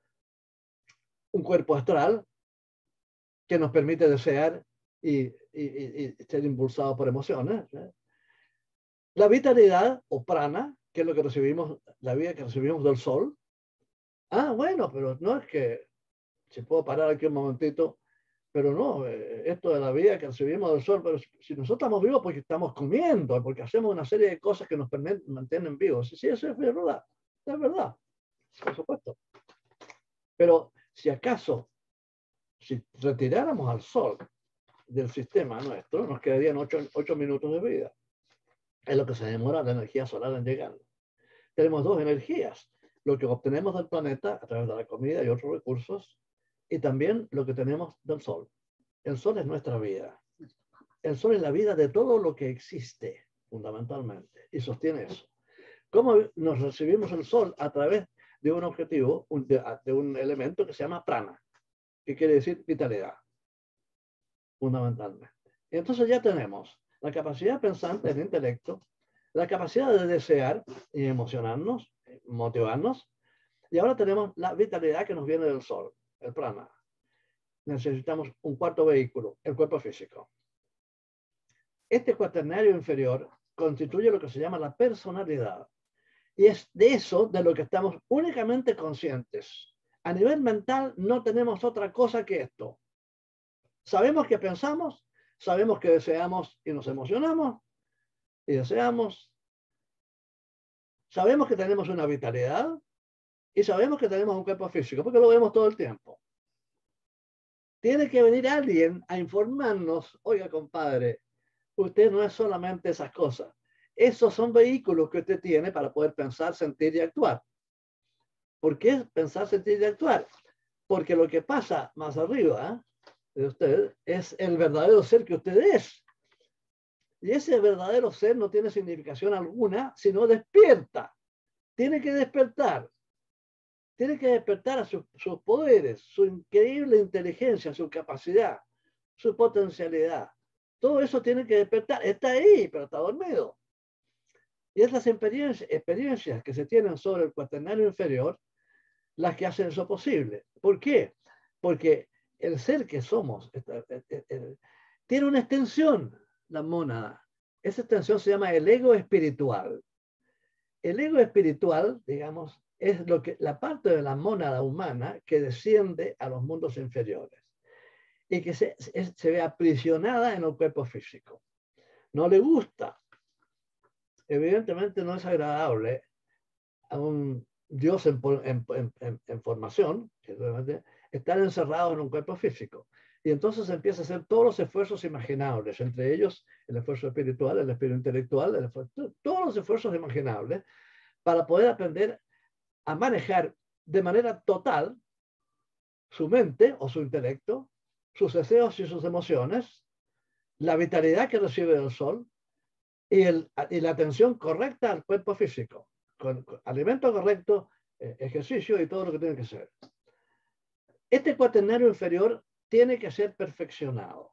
Speaker 3: un cuerpo astral que nos permite desear y, y, y, y ser impulsado por emociones. ¿eh? La vitalidad o prana, que es lo que recibimos, la vida que recibimos del sol. Ah, bueno, pero no es que, si puedo parar aquí un momentito, pero no, eh, esto de la vida que recibimos del sol, pero si, si nosotros estamos vivos porque estamos comiendo, porque hacemos una serie de cosas que nos permiten, mantienen vivos. Sí, eso es verdad, es verdad, por supuesto. Pero si acaso, si retiráramos al sol del sistema nuestro, nos quedarían ocho, ocho minutos de vida. Es lo que se demora la energía solar en llegar. Tenemos dos energías, lo que obtenemos del planeta a través de la comida y otros recursos, y también lo que tenemos del sol. El sol es nuestra vida. El sol es la vida de todo lo que existe, fundamentalmente, y sostiene eso. ¿Cómo nos recibimos el sol? A través de un objetivo, un, de, de un elemento que se llama prana, que quiere decir vitalidad, fundamentalmente. Entonces ya tenemos la capacidad pensante del intelecto, la capacidad de desear y emocionarnos, motivarnos, y ahora tenemos la vitalidad que nos viene del sol, el prana. Necesitamos un cuarto vehículo, el cuerpo físico. Este cuaternario inferior constituye lo que se llama la personalidad. Y es de eso de lo que estamos únicamente conscientes. A nivel mental no tenemos otra cosa que esto. Sabemos que pensamos, sabemos que deseamos y nos emocionamos, y deseamos. Sabemos que tenemos una vitalidad y sabemos que tenemos un cuerpo físico, porque lo vemos todo el tiempo. Tiene que venir alguien a informarnos, oiga, compadre, usted no es solamente esas cosas. Esos son vehículos que usted tiene para poder pensar, sentir y actuar. ¿Por qué pensar, sentir y actuar? Porque lo que pasa más arriba de usted es el verdadero ser que usted es. Y ese verdadero ser no tiene significación alguna, sino despierta. Tiene que despertar. Tiene que despertar a su, sus poderes, su increíble inteligencia, su capacidad, su potencialidad. Todo eso tiene que despertar. Está ahí, pero está dormido. Y es las experiencias, experiencias que se tienen sobre el cuaternario inferior las que hacen eso posible. ¿Por qué? Porque el ser que somos está, eh, eh, tiene una extensión, la mónada. Esa extensión se llama el ego espiritual. El ego espiritual, digamos, es lo que, la parte de la mónada humana que desciende a los mundos inferiores y que se, se, se ve aprisionada en el cuerpo físico. No le gusta. Evidentemente no es agradable a un Dios en, en, en, en formación, estar encerrado en un cuerpo físico. Y entonces empieza a hacer todos los esfuerzos imaginables, entre ellos el esfuerzo espiritual, el esfuerzo intelectual, el esfuerzo, todos los esfuerzos imaginables, para poder aprender a manejar de manera total su mente o su intelecto, sus deseos y sus emociones, la vitalidad que recibe del sol y, el, y la atención correcta al cuerpo físico, con, con alimento correcto, eh, ejercicio y todo lo que tiene que ser. Este cuaternario inferior tiene que ser perfeccionado.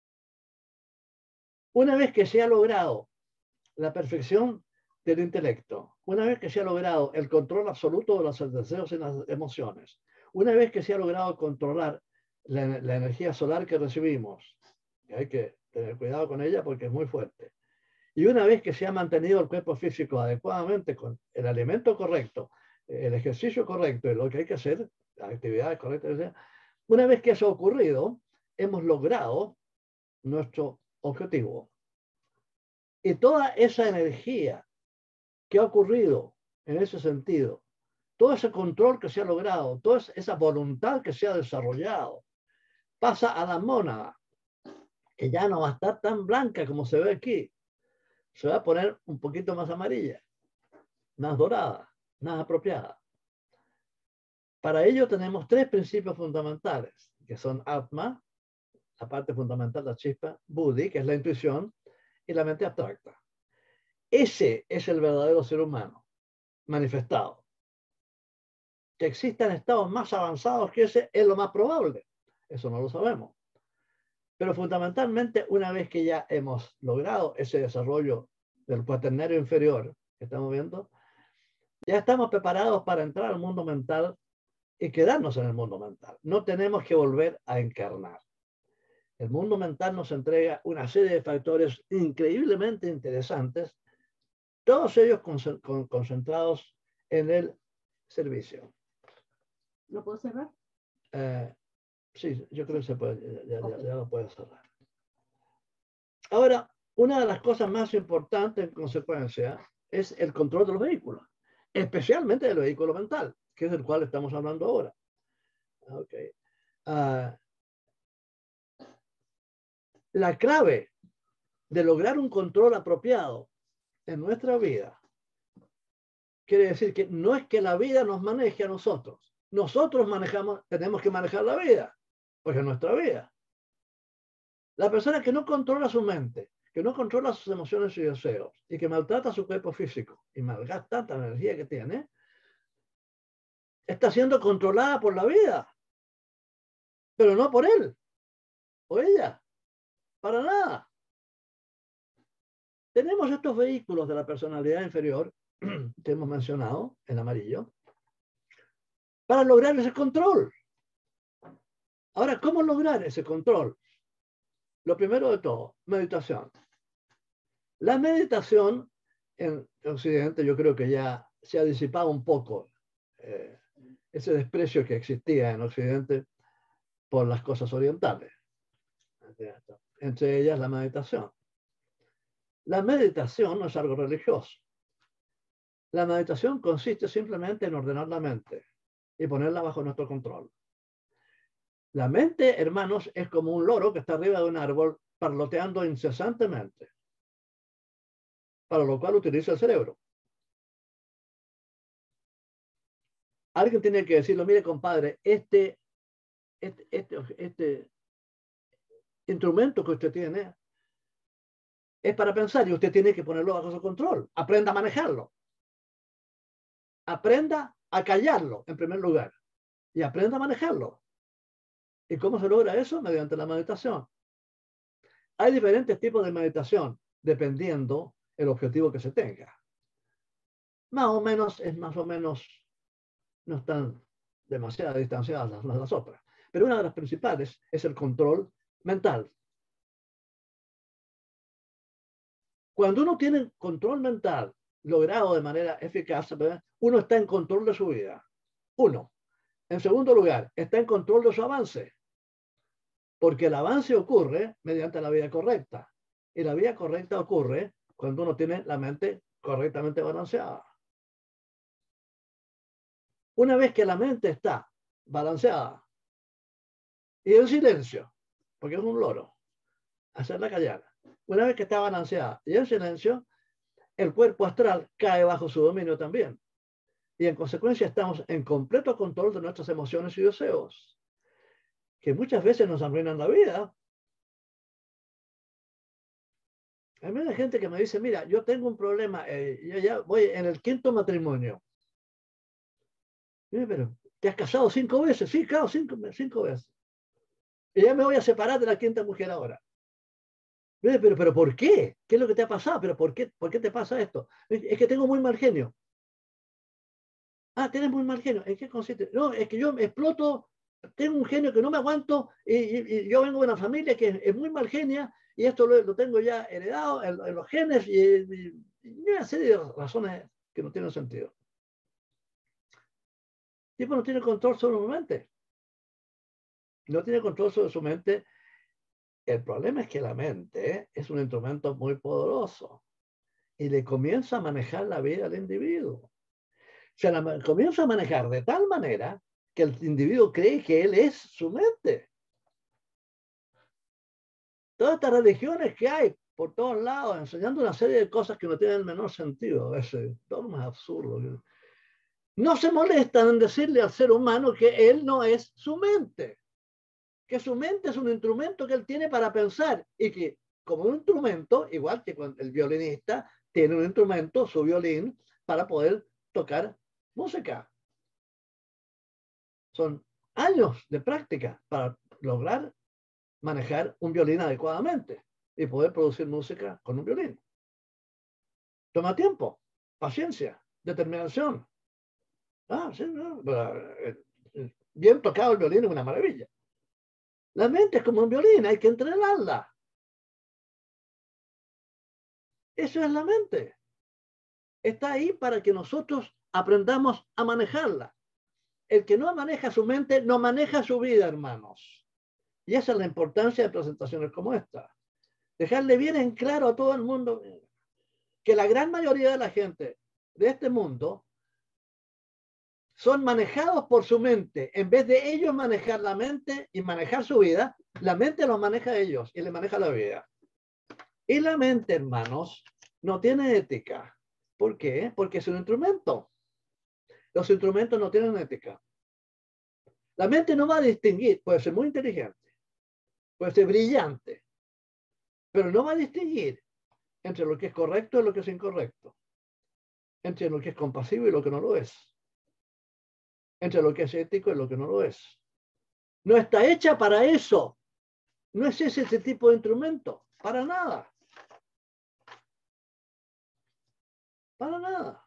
Speaker 3: Una vez que se ha logrado la perfección del intelecto, una vez que se ha logrado el control absoluto de los deseos y las emociones, una vez que se ha logrado controlar la, la energía solar que recibimos, y hay que tener cuidado con ella porque es muy fuerte, y una vez que se ha mantenido el cuerpo físico adecuadamente con el alimento correcto, el ejercicio correcto y lo que hay que hacer, las actividades correctas, una vez que eso ha ocurrido, hemos logrado nuestro objetivo. Y toda esa energía que ha ocurrido en ese sentido, todo ese control que se ha logrado, toda esa voluntad que se ha desarrollado, pasa a la mónada, que ya no va a estar tan blanca como se ve aquí. Se va a poner un poquito más amarilla, más dorada, más apropiada. Para ello tenemos tres principios fundamentales, que son Atma, la parte fundamental de la chispa, Buddhi, que es la intuición, y la mente abstracta. Ese es el verdadero ser humano manifestado. Que existan estados más avanzados que ese es lo más probable. Eso no lo sabemos. Pero fundamentalmente, una vez que ya hemos logrado ese desarrollo del cuaternario inferior que estamos viendo, ya estamos preparados para entrar al mundo mental y quedarnos en el mundo mental. No tenemos que volver a encarnar. El mundo mental nos entrega una serie de factores increíblemente interesantes, todos ellos concentrados en el servicio.
Speaker 4: ¿Lo puedo cerrar?
Speaker 3: Eh, sí, yo creo que se puede, ya, okay. ya, ya lo puedo cerrar. Ahora, una de las cosas más importantes en consecuencia es el control de los vehículos, especialmente del vehículo mental, que es del cual estamos hablando ahora. Okay. Uh, la clave de lograr un control apropiado en nuestra vida quiere decir que no es que la vida nos maneje a nosotros. Nosotros manejamos, tenemos que manejar la vida, porque es nuestra vida. La persona que no controla su mente, que no controla sus emociones y deseos, y que maltrata su cuerpo físico y malgasta tanta energía que tiene, está siendo controlada por la vida, pero no por él o ella, para nada. Tenemos estos vehículos de la personalidad inferior que hemos mencionado en amarillo para lograr ese control. Ahora, ¿cómo lograr ese control? Lo primero de todo, meditación. La meditación en Occidente yo creo que ya se ha disipado un poco eh, ese desprecio que existía en Occidente por las cosas orientales. Entre ellas la meditación. La meditación no es algo religioso. La meditación consiste simplemente en ordenar la mente y ponerla bajo nuestro control. La mente, hermanos, es como un loro que está arriba de un árbol parloteando incesantemente, para lo cual utiliza el cerebro. Alguien tiene que decirlo, mire, compadre, este, este, este, este instrumento que usted tiene es para pensar y usted tiene que ponerlo bajo su control. Aprenda a manejarlo. Aprenda a callarlo, en primer lugar, y aprenda a manejarlo. ¿Y cómo se logra eso? Mediante la meditación. Hay diferentes tipos de meditación, dependiendo el objetivo que se tenga. Más o menos, es más o menos, no están demasiado distanciadas las unas de las otras. Pero una de las principales es el control mental. Cuando uno tiene control mental logrado de manera eficaz, ¿verdad? Uno está en control de su vida. Uno. En segundo lugar, está en control de su avance. Porque el avance ocurre mediante la vía correcta. Y la vía correcta ocurre cuando uno tiene la mente correctamente balanceada. Una vez que la mente está balanceada y en silencio, porque es un loro, hacerla callar. Una vez que está balanceada y en silencio, el cuerpo astral cae bajo su dominio también. Y en consecuencia estamos en completo control de nuestras emociones y deseos. que muchas veces nos arruinan la vida. Hay mucha gente que me dice, mira, yo tengo un problema, eh, yo ya voy en el quinto matrimonio. Mira, pero ¿te has casado cinco veces? Sí, claro, cinco, cinco veces. Y ya me voy a separar de la quinta mujer ahora. Mira, pero, pero ¿por qué? ¿Qué es lo que te ha pasado? ¿Pero por qué, por qué te pasa esto? Es que tengo muy mal genio. Ah, tienes muy mal genio. ¿En qué consiste? No, es que yo me exploto, tengo un genio que no me aguanto y, y, y yo vengo de una familia que es, es muy mal genia y esto lo, lo tengo ya heredado en, en los genes y, y, y una serie de razones que no tienen sentido. El tipo no tiene control sobre su mente. No tiene control sobre su mente. El problema es que la mente es un instrumento muy poderoso y le comienza a manejar la vida al individuo. Se la comienza a manejar de tal manera que el individuo cree que él es su mente. Todas estas religiones que hay por todos lados, enseñando una serie de cosas que no tienen el menor sentido, a veces, todo más absurdo. No se molestan en decirle al ser humano que él no es su mente, que su mente es un instrumento que él tiene para pensar y que como un instrumento, igual que cuando el violinista tiene un instrumento, su violín, para poder tocar música. Son años de práctica para lograr manejar un violín adecuadamente y poder producir música con un violín. Toma tiempo, paciencia, determinación. Ah, sí, no, bien tocado el violín es una maravilla. La mente es como un violín, hay que entrenarla. Eso es la mente. Está ahí para que nosotros aprendamos a manejarla. El que no maneja su mente, no maneja su vida, hermanos. Y esa es la importancia de presentaciones como esta. Dejarle bien en claro a todo el mundo que la gran mayoría de la gente de este mundo son manejados por su mente. En vez de ellos manejar la mente y manejar su vida, la mente los maneja a ellos y les maneja la vida. Y la mente, hermanos, no tiene ética. ¿Por qué? Porque es un instrumento. Los instrumentos no tienen ética. La mente no va a distinguir, puede ser muy inteligente, puede ser brillante, pero no va a distinguir entre lo que es correcto y lo que es incorrecto, entre lo que es compasivo y lo que no lo es, entre lo que es ético y lo que no lo es. No está hecha para eso. No es ese, ese tipo de instrumento, para nada. Para nada.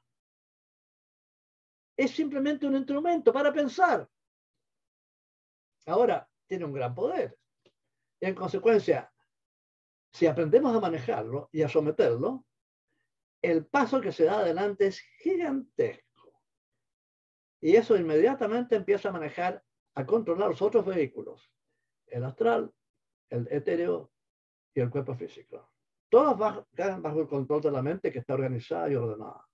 Speaker 3: Es simplemente un instrumento para pensar. Ahora, tiene un gran poder. Y en consecuencia, si aprendemos a manejarlo y a someterlo, el paso que se da adelante es gigantesco. Y eso inmediatamente empieza a manejar, a controlar los otros vehículos. El astral, el etéreo y el cuerpo físico. Todos bajo, quedan bajo el control de la mente que está organizada y ordenada.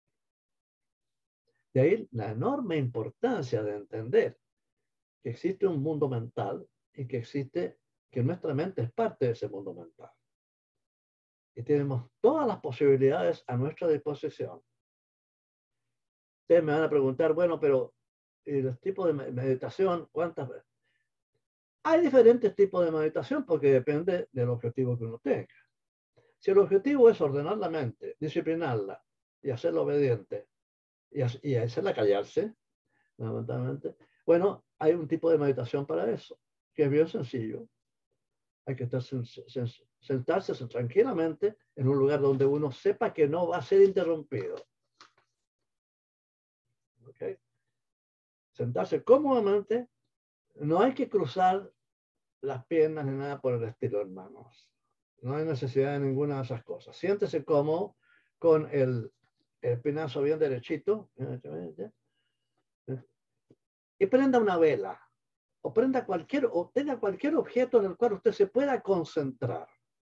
Speaker 3: De ahí la enorme importancia de entender que existe un mundo mental y que existe, que nuestra mente es parte de ese mundo mental. Y tenemos todas las posibilidades a nuestra disposición. Ustedes me van a preguntar, bueno, pero ¿y los tipos de meditación? ¿Cuántas veces? Hay diferentes tipos de meditación porque depende del objetivo que uno tenga. Si el objetivo es ordenar la mente, disciplinarla y hacerla obediente y, y hacerla callarse, fundamentalmente, bueno, hay un tipo de meditación para eso, que es bien sencillo. Hay que estar, sentarse tranquilamente en un lugar donde uno sepa que no va a ser interrumpido. ¿Okay? Sentarse cómodamente, no hay que cruzar las piernas ni nada por el estilo, hermanos. No hay necesidad de ninguna de esas cosas. Siéntese cómodo con el, el espinazo bien derechito y prenda una vela o prenda cualquier o tenga cualquier objeto en el cual usted se pueda concentrar.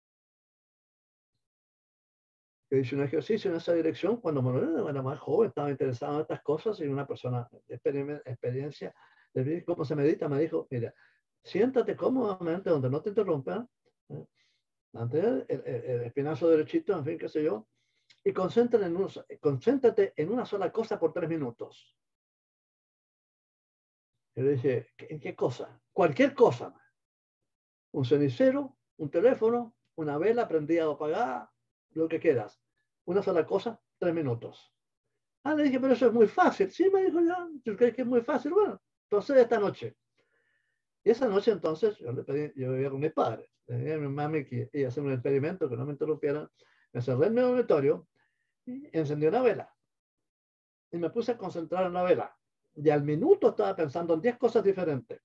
Speaker 3: Yo hice un ejercicio en esa dirección cuando Manuel era más joven, estaba interesado en estas cosas y una persona de experiencia de ver cómo se medita me dijo, mira, siéntate cómodamente donde no te interrumpan, ¿eh? Mantener el, el, el espinazo derechito, en fin, qué sé yo, y concéntrate en, un, concéntrate en una sola cosa por tres minutos. Y le dije, ¿en qué cosa? Cualquier cosa. Un cenicero, un teléfono, una vela prendida o apagada, lo que quieras. Una sola cosa, tres minutos. Ah, le dije, pero eso es muy fácil. Sí, me dijo, ya, ¿tú crees que es muy fácil? Bueno, entonces esta noche. Y esa noche entonces yo le pedí, yo vivía con mis padres. Le dije a mi mami que iba a hacer un experimento, que no me interrumpieran. Me cerré en mi dormitorio y encendí una vela. Y me puse a concentrar en la vela. Y al minuto estaba pensando en diez cosas diferentes.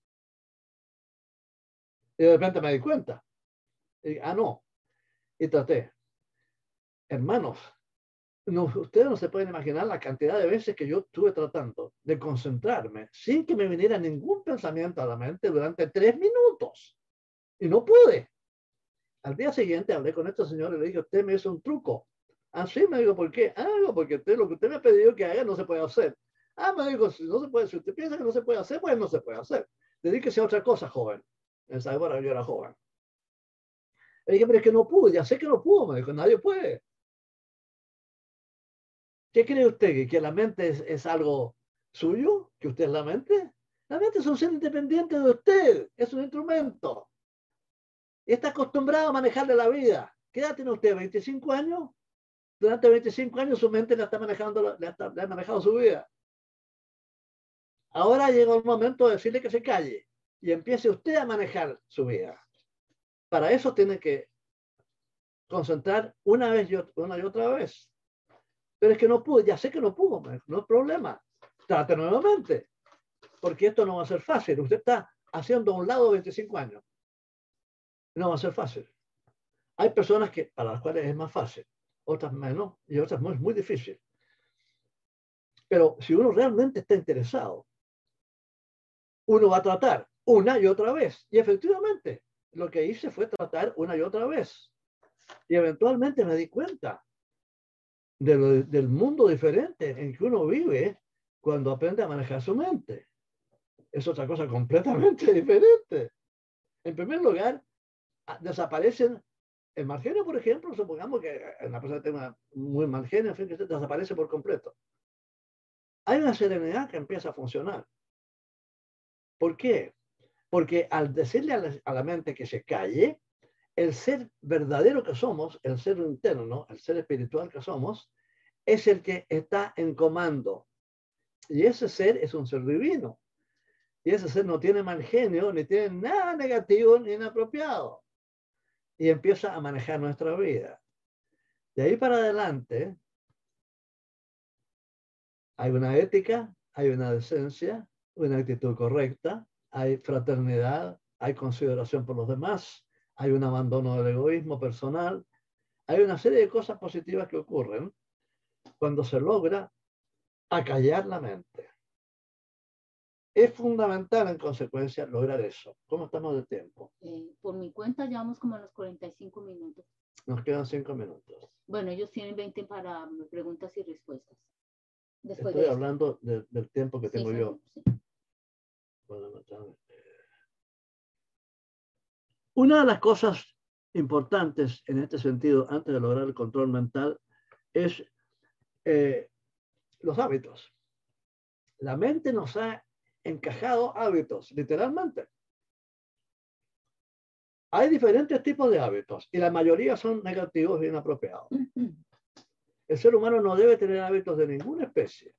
Speaker 3: Y de repente me di cuenta. Y, ah, no. Y traté. Hermanos, no, ustedes no se pueden imaginar la cantidad de veces que yo estuve tratando de concentrarme sin que me viniera ningún pensamiento a la mente durante tres minutos. Y no pude. Al día siguiente hablé con este señor y le dije, usted me hizo un truco. Así me dijo, ¿por qué? Ah, no, porque usted, lo que usted me ha pedido que haga no se puede hacer. Ah, me dijo, si no se puede, si usted piensa que no se puede hacer, pues no se puede hacer. Dedíquese a otra cosa, joven. En esa época yo era joven. Le dije, pero es que no pude, ya sé que no pudo, me dijo, nadie puede. ¿Qué cree usted? ¿Que la mente es, es algo suyo? ¿Que usted es la mente? La mente es un ser independiente de usted, es un instrumento. Y está acostumbrado a manejarle la vida. ¿Qué edad tiene usted? ¿veinticinco años? Durante veinticinco años su mente le, está manejando, le, está, le ha manejado su vida. Ahora llega el momento de decirle que se calle y empiece usted a manejar su vida. Para eso tiene que concentrar una vez y otra, una y otra vez. Pero es que no pudo, ya sé que no pudo, no hay problema. Trate nuevamente, porque esto no va a ser fácil. Usted está haciendo a un lado veinticinco años. No va a ser fácil. Hay personas que, para las cuales es más fácil, otras menos, y otras muy, muy difícil. Pero si uno realmente está interesado, uno va a tratar una y otra vez. Y efectivamente, lo que hice fue tratar una y otra vez. Y eventualmente me di cuenta de lo, del mundo diferente en que uno vive cuando aprende a manejar su mente. Es otra cosa completamente diferente. En primer lugar, desaparecen el mal genio, por ejemplo, supongamos que una persona tenga muy mal genio, en fin, que desaparece por completo. Hay una serenidad que empieza a funcionar. ¿Por qué? Porque al decirle a la, a la mente que se calle, el ser verdadero que somos, el ser interno, el ser espiritual que somos, es el que está en comando. Y ese ser es un ser divino. Y ese ser no tiene mal genio, ni tiene nada negativo ni inapropiado. Y empieza a manejar nuestra vida. De ahí para adelante, hay una ética, hay una decencia, una actitud correcta, hay fraternidad, hay consideración por los demás, hay un abandono del egoísmo personal, hay una serie de cosas positivas que ocurren cuando se logra acallar la mente. Es fundamental, en consecuencia, lograr eso. ¿Cómo estamos de tiempo?
Speaker 4: Eh, por mi cuenta, llevamos como a los cuarenta y cinco minutos.
Speaker 3: Nos quedan cinco minutos.
Speaker 4: Bueno, ellos tienen veinte para preguntas y respuestas. Después
Speaker 3: Estoy
Speaker 4: de
Speaker 3: hablando de, del tiempo que
Speaker 4: sí,
Speaker 3: tengo yo.
Speaker 4: Sí.
Speaker 3: Una de las cosas importantes en este sentido, antes de lograr el control mental, es eh, los hábitos. La mente nos ha encajado hábitos, literalmente. Hay diferentes tipos de hábitos y la mayoría son negativos e inapropiados. El ser humano no debe tener hábitos de ninguna especie,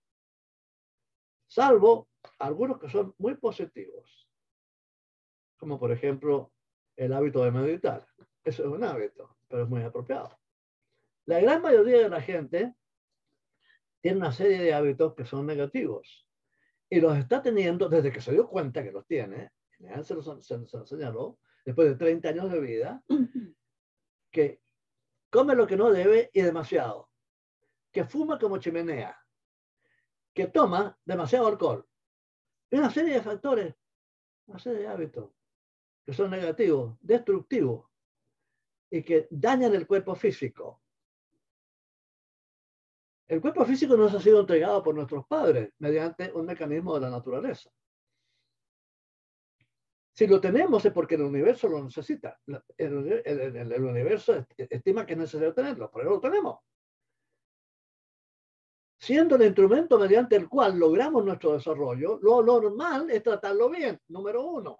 Speaker 3: salvo algunos que son muy positivos, como por ejemplo el hábito de meditar. Eso es un hábito, pero es muy apropiado. La gran mayoría de la gente tiene una serie de hábitos que son negativos y los está teniendo desde que se dio cuenta que los tiene. Se los, se, se los señaló después de treinta años de vida, que come lo que no debe y demasiado, que fuma como chimenea, que toma demasiado alcohol. Y una serie de factores, una serie de hábitos que son negativos, destructivos y que dañan el cuerpo físico. El cuerpo físico nos ha sido entregado por nuestros padres mediante un mecanismo de la naturaleza. Si lo tenemos es porque el universo lo necesita. El, el, el, el universo estima que es necesario tenerlo, pero lo tenemos. siendo el instrumento mediante el cual logramos nuestro desarrollo, lo normal es tratarlo bien, número uno.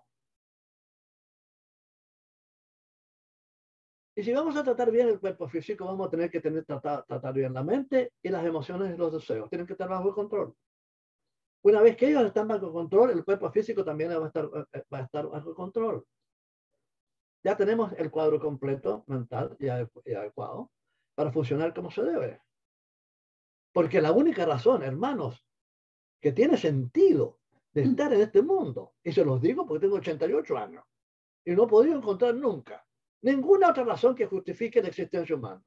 Speaker 3: Y si vamos a tratar bien el cuerpo físico, vamos a tener que tener, tratar, tratar bien la mente y las emociones y los deseos. Tienen que estar bajo control. Una vez que ellos están bajo control, el cuerpo físico también va a estar, va a estar bajo control. Ya tenemos el cuadro completo mental y adecuado para funcionar como se debe. Porque la única razón, hermanos, que tiene sentido de estar en este mundo, y se los digo porque tengo ochenta y ocho años, y no he podido encontrar nunca ninguna otra razón que justifique la existencia humana.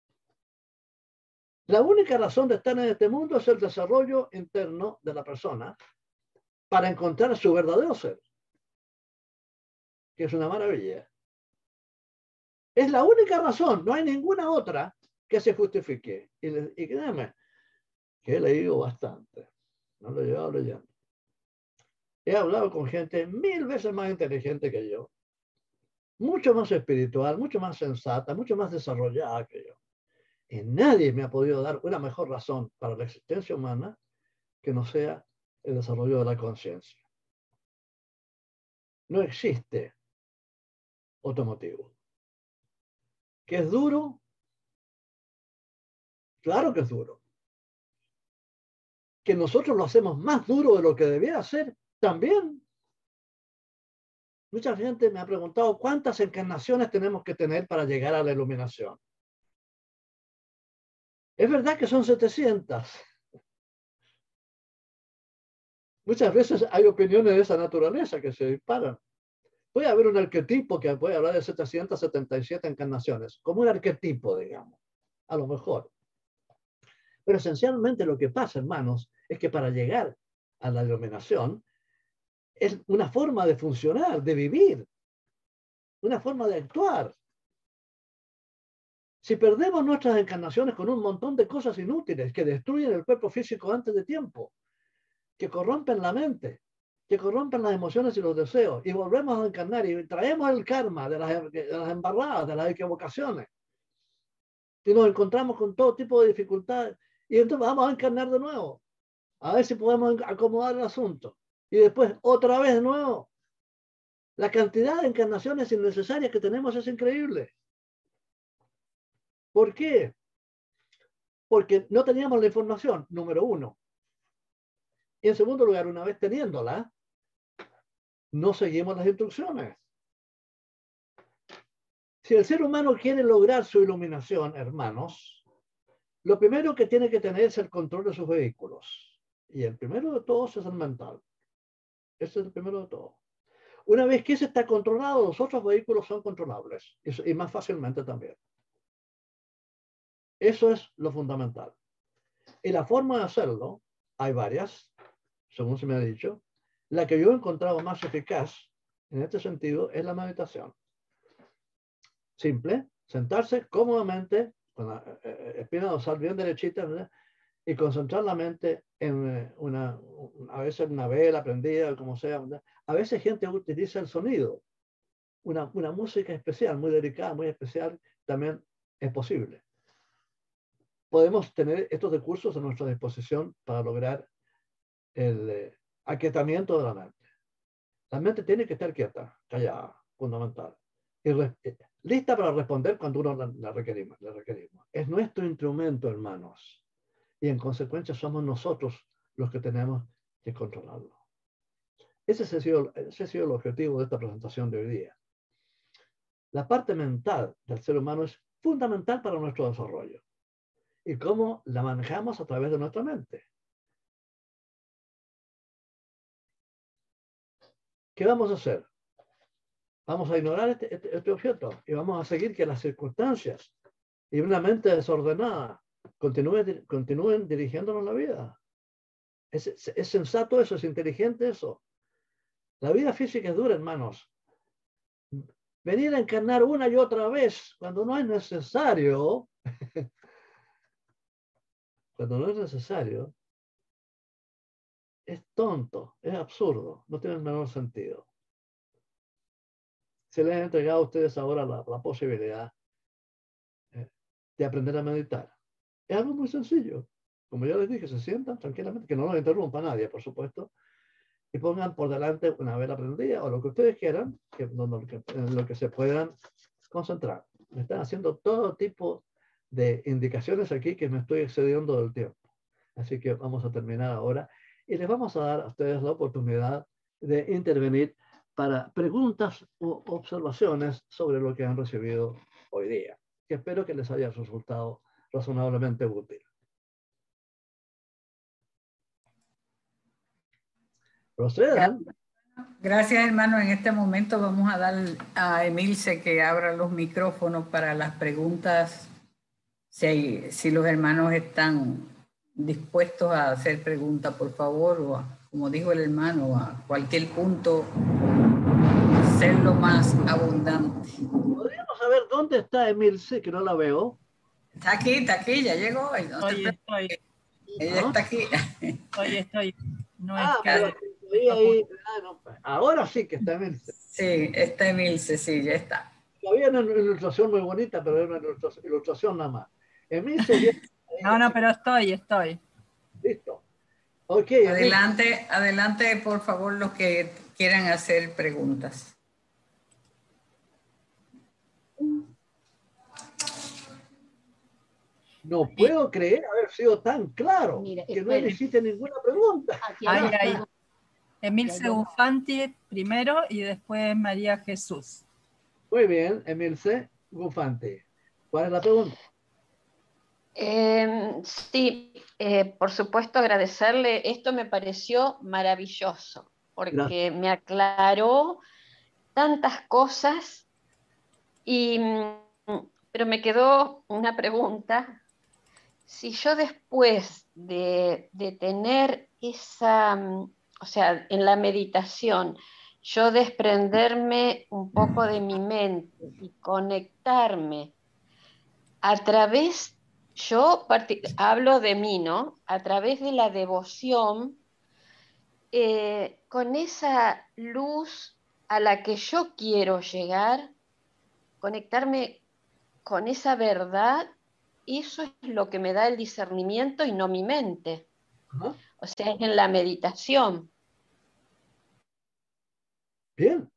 Speaker 3: La única razón de estar en este mundo es el desarrollo interno de la persona para encontrar su verdadero ser, que es una maravilla. Es la única razón, no hay ninguna otra que se justifique. Y, y créanme, que he leído bastante, no lo he llevado leyendo. He hablado con gente mil veces más inteligente que yo, mucho más espiritual, mucho más sensata, mucho más desarrollada que yo. Y nadie me ha podido dar una mejor razón para la existencia humana que no sea el desarrollo de la conciencia. No existe otro motivo. ¿Que es duro? Claro que es duro. ¿Que nosotros lo hacemos más duro de lo que debía hacer? También. Mucha gente me ha preguntado cuántas encarnaciones tenemos que tener para llegar a la iluminación. Es verdad que son setecientas. Muchas veces hay opiniones de esa naturaleza que se disparan. Puede haber un arquetipo que puede hablar de setecientas setenta y siete encarnaciones, como un arquetipo, digamos, a lo mejor. Pero esencialmente lo que pasa, hermanos, es que para llegar a la iluminación es una forma de funcionar, de vivir, una forma de actuar. Si perdemos nuestras encarnaciones con un montón de cosas inútiles que destruyen el cuerpo físico antes de tiempo, que corrompen la mente, que corrompen las emociones y los deseos, y volvemos a encarnar y traemos el karma de las, de las embarradas, de las equivocaciones, y nos encontramos con todo tipo de dificultades, y entonces vamos a encarnar de nuevo, a ver si podemos acomodar el asunto, y después otra vez de nuevo. La cantidad de encarnaciones innecesarias que tenemos es increíble. ¿Por qué? Porque no teníamos la información, número uno. Y en segundo lugar, una vez teniéndola, no seguimos las instrucciones. Si el ser humano quiere lograr su iluminación, hermanos, lo primero que tiene que tener es el control de sus vehículos. Y el primero de todos es el mental. Ese es el primero de todos. Una vez que ese está controlado, los otros vehículos son controlables. Y más fácilmente también. Eso es lo fundamental. Y la forma de hacerlo, hay varias, según se me ha dicho. La que yo he encontrado más eficaz en este sentido es la meditación. Simple, sentarse cómodamente, con la espina dorsal bien derechita, ¿verdad? Y concentrar la mente en una, a veces una vela prendida, como sea, ¿verdad? A veces gente utiliza el sonido. Una, una música especial, muy delicada, muy especial, también es posible. Podemos tener estos recursos a nuestra disposición para lograr el eh, aquietamiento de la mente. La mente tiene que estar quieta, callada, fundamental. Y re, eh, lista para responder cuando uno la, la, requerimos, la requerimos. Es nuestro instrumento, hermanos. Y en consecuencia somos nosotros los que tenemos que controlarlo. Ese ha sido, ese ha sido el objetivo de esta presentación de hoy día. La parte mental del ser humano es fundamental para nuestro desarrollo. Y cómo la manejamos a través de nuestra mente. ¿Qué vamos a hacer? Vamos a ignorar este, este, este objeto y vamos a seguir que las circunstancias y una mente desordenada continúen, continúen dirigiéndonos la vida. Es, es, es sensato eso, es inteligente eso. La vida física es dura, hermanos. Venir a encarnar una y otra vez cuando no es necesario, cuando no es necesario, es tonto, es absurdo, no tiene el menor sentido. Se les ha entregado a ustedes ahora la, la posibilidad eh, de aprender a meditar. Es algo muy sencillo. Como ya les dije, se sientan tranquilamente, que no los interrumpa nadie, por supuesto, y pongan por delante una vela prendida o lo que ustedes quieran, que, en lo que se puedan concentrar. Me están haciendo todo tipo de indicaciones aquí que me estoy excediendo del tiempo. Así que vamos a terminar ahora y les vamos a dar a ustedes la oportunidad de intervenir para preguntas u observaciones sobre lo que han recibido hoy día, que espero que les haya resultado razonablemente útil. Procedan.
Speaker 1: Gracias, hermano. En este momento vamos a dar a Emilce que abra los micrófonos para las preguntas, si, si los hermanos están dispuestos a hacer preguntas, por favor, o a, como dijo el hermano, a cualquier punto, ser lo más abundante.
Speaker 3: ¿Podríamos saber dónde está Emilce, que no la veo?
Speaker 1: Está aquí, está aquí, ya llegó. No
Speaker 2: Estoy, estoy.
Speaker 1: Ella
Speaker 3: ¿Ah?
Speaker 1: está aquí.
Speaker 2: Estoy, estoy. No
Speaker 3: Ah,
Speaker 2: es
Speaker 3: pero ahí, ahí, ah, no, ahora sí que está Emilce.
Speaker 1: Sí, está Emilce, sí, ya está.
Speaker 3: Había una ilustración muy bonita, pero era una ilustración, ilustración nada más. Emilce ya...
Speaker 2: No, no, pero estoy, estoy.
Speaker 3: Listo. Ok.
Speaker 1: Adelante,
Speaker 3: Emilce.
Speaker 1: adelante, por favor, los que quieran hacer preguntas.
Speaker 3: No puedo creer haber sido tan claro.
Speaker 4: Mira,
Speaker 3: que no le hiciste ninguna pregunta.
Speaker 4: Aquí
Speaker 2: Ahí,
Speaker 4: hay
Speaker 2: ahí. Emilce Gufanti primero y después María Jesús.
Speaker 3: Muy bien, Emilce Gufanti. ¿Cuál es la pregunta?
Speaker 5: Eh, sí, eh, por supuesto agradecerle. Esto me pareció maravilloso porque
Speaker 3: Gracias.
Speaker 5: me aclaró tantas cosas, y, pero me quedó una pregunta. Si yo después de, de tener esa, o sea, en la meditación, yo desprenderme un poco de mi mente y conectarme a través, yo hablo de mí, ¿no? A través de la devoción, eh, con esa luz a la que yo quiero llegar, conectarme con esa verdad, eso es lo que me da el discernimiento y no mi mente.
Speaker 3: Ajá.
Speaker 5: O sea, es en la meditación.
Speaker 3: Bien.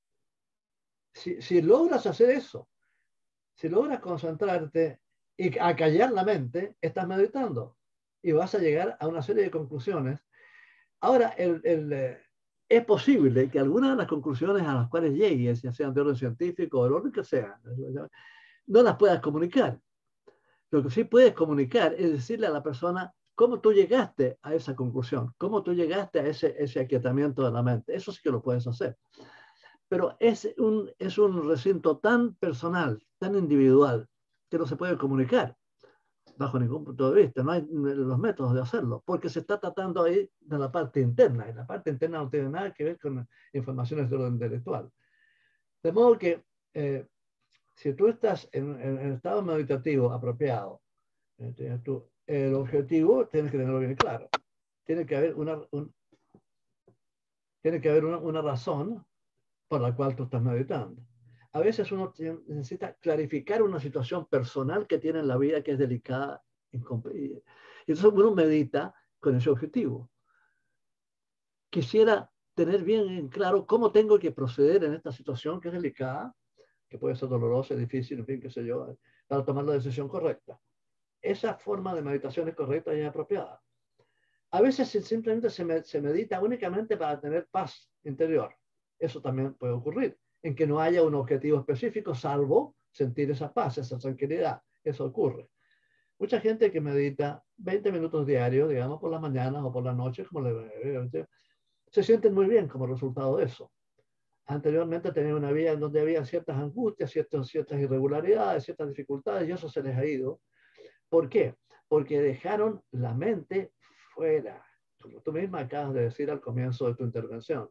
Speaker 3: Si, si logras hacer eso, si logras concentrarte y acallar la mente, estás meditando y vas a llegar a una serie de conclusiones. Ahora, el, el, eh, es posible que algunas de las conclusiones a las cuales llegues, ya sean de orden científico o de orden que sea, no las puedas comunicar. Lo que sí puedes comunicar es decirle a la persona cómo tú llegaste a esa conclusión, cómo tú llegaste a ese, ese aquietamiento de la mente. Eso sí que lo puedes hacer. Pero es un, es un recinto tan personal, tan individual, que no se puede comunicar bajo ningún punto de vista. No hay los métodos de hacerlo, porque se está tratando ahí de la parte interna, y la parte interna no tiene nada que ver con informaciones de orden intelectual. De modo que eh, si tú estás en, en, en estado meditativo apropiado, eh, tú, el objetivo tienes que tenerlo bien claro. Tiene que haber una, un, tiene que haber una, una razón por la cual tú estás meditando. A veces uno necesita clarificar una situación personal que tiene en la vida que es delicada y entonces uno medita con ese objetivo. Quisiera tener bien en claro cómo tengo que proceder en esta situación que es delicada, que puede ser dolorosa, difícil, en fin, qué sé yo, para tomar la decisión correcta. Esa forma de meditación es correcta y es apropiada. A veces simplemente se, me, se medita únicamente para tener paz interior. Eso también puede ocurrir, en que no haya un objetivo específico, salvo sentir esa paz, esa tranquilidad. Eso ocurre. Mucha gente que medita veinte minutos diarios, digamos, por las mañanas o por las noches, como le, se sienten muy bien como resultado de eso. Anteriormente tenían una vida en donde había ciertas angustias, ciertas, ciertas irregularidades, ciertas dificultades, y eso se les ha ido. ¿Por qué? Porque dejaron la mente fuera, como tú misma acabas de decir al comienzo de tu intervención.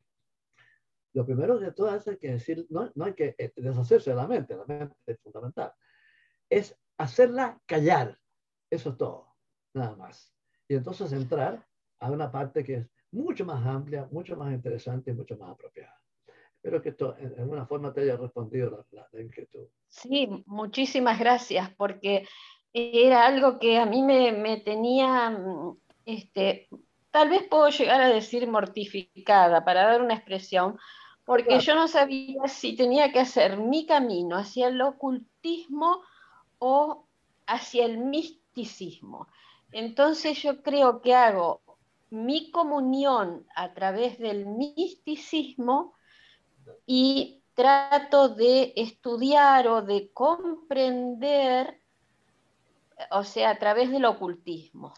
Speaker 3: Lo primero que tú haces es que decir, no, no hay que deshacerse de la mente, la mente es fundamental, es hacerla callar. Eso es todo, nada más. Y entonces entrar a una parte que es mucho más amplia, mucho más interesante y mucho más apropiada. Espero que esto en alguna forma te haya respondido la, la, la inquietud.
Speaker 5: Sí, muchísimas gracias, porque era algo que a mí me, me tenía, este, tal vez puedo llegar a decir mortificada, para dar una expresión, porque
Speaker 3: Claro.
Speaker 5: yo no sabía si tenía que hacer mi camino hacia el ocultismo o hacia el misticismo. Entonces yo creo que hago mi comunión a través del misticismo y trato de estudiar o de comprender, o sea, a través del ocultismo.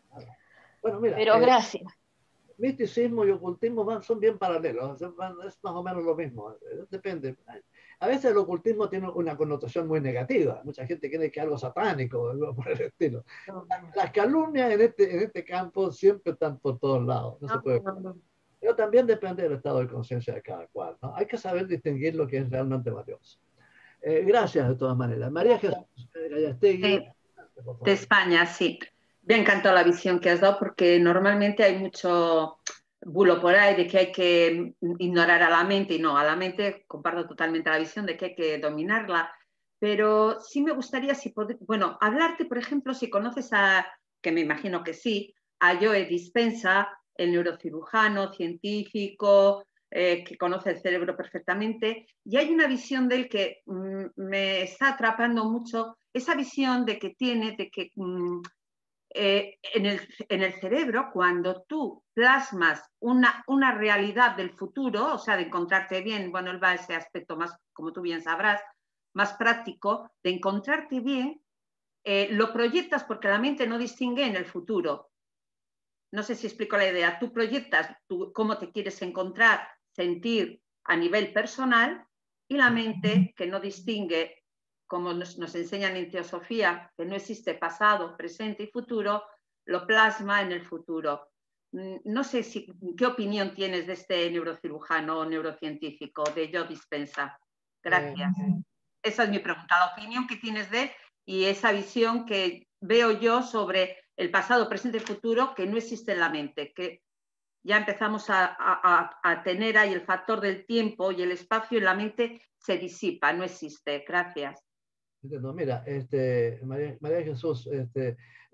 Speaker 3: Bueno, mira,
Speaker 5: Pero
Speaker 3: eh,
Speaker 5: gracias.
Speaker 3: misticismo y ocultismo van, son bien paralelos, es más o menos lo mismo, depende. A veces el ocultismo tiene una connotación muy negativa, mucha gente cree que es algo satánico, algo por el estilo. Las, las calumnias en este, en este campo siempre están por todos lados, no se puede. Pero también depende del estado de conciencia de cada cual, ¿no? Hay que saber distinguir lo que es realmente valioso. Eh, gracias de todas maneras. María Jesús Gallastegui,
Speaker 6: Sí, de España, sí. Me ha encantado la visión que has dado porque normalmente hay mucho bulo por ahí de que hay que ignorar a la mente y no, a la mente comparto totalmente la visión de que hay que dominarla, pero sí me gustaría, si pod- bueno, hablarte, por ejemplo, si conoces a, que me imagino que sí, a Joe Dispenza, el neurocirujano, científico, eh, que conoce el cerebro perfectamente, y hay una visión de él que mm, me está atrapando mucho, esa visión de que tiene, de que mm, eh, en, el, en el cerebro, cuando tú plasmas una, una realidad del futuro, o sea, de encontrarte bien, bueno, él va a ese aspecto más, como tú bien sabrás, más práctico, de encontrarte bien, eh, lo proyectas porque la mente no distingue en el futuro. No sé si explico la idea. Tú proyectas tú, cómo te quieres encontrar, sentir a nivel personal, y la mente, que no distingue, como nos, nos enseñan en teosofía, que no existe pasado, presente y futuro, lo plasma en el futuro. No sé si, qué opinión tienes de este neurocirujano o neurocientífico, de Joe Dispenza. Gracias. Eh, Esa es mi pregunta, la opinión que tienes de él y esa visión que veo yo sobre el pasado, presente y futuro, que no existe en la mente, que ya empezamos a, a, a tener ahí el factor del tiempo y el espacio en la mente se disipa, no existe. Gracias.
Speaker 3: Entiendo. Mira, este, María, María Jesús, este,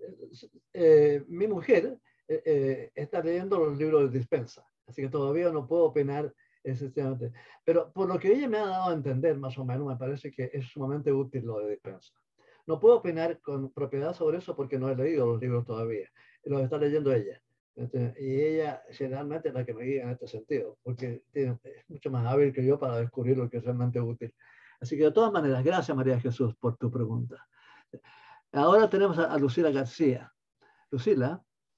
Speaker 3: eh, mi mujer eh, eh, está leyendo los libros de Dispensa, así que todavía no puedo opinar excesivamente. Pero por lo que ella me ha dado a entender, más o menos, me parece que es sumamente útil lo de Dispensa. No puedo opinar con propiedad sobre eso porque no he leído los libros todavía. Los está leyendo ella. Este, y ella generalmente es la que me guía en este sentido, porque tiene, es mucho más hábil que yo para descubrir lo que es realmente útil. Así que de todas maneras, gracias María Jesús por tu pregunta. Ahora tenemos a, a Lucila García. Lucila.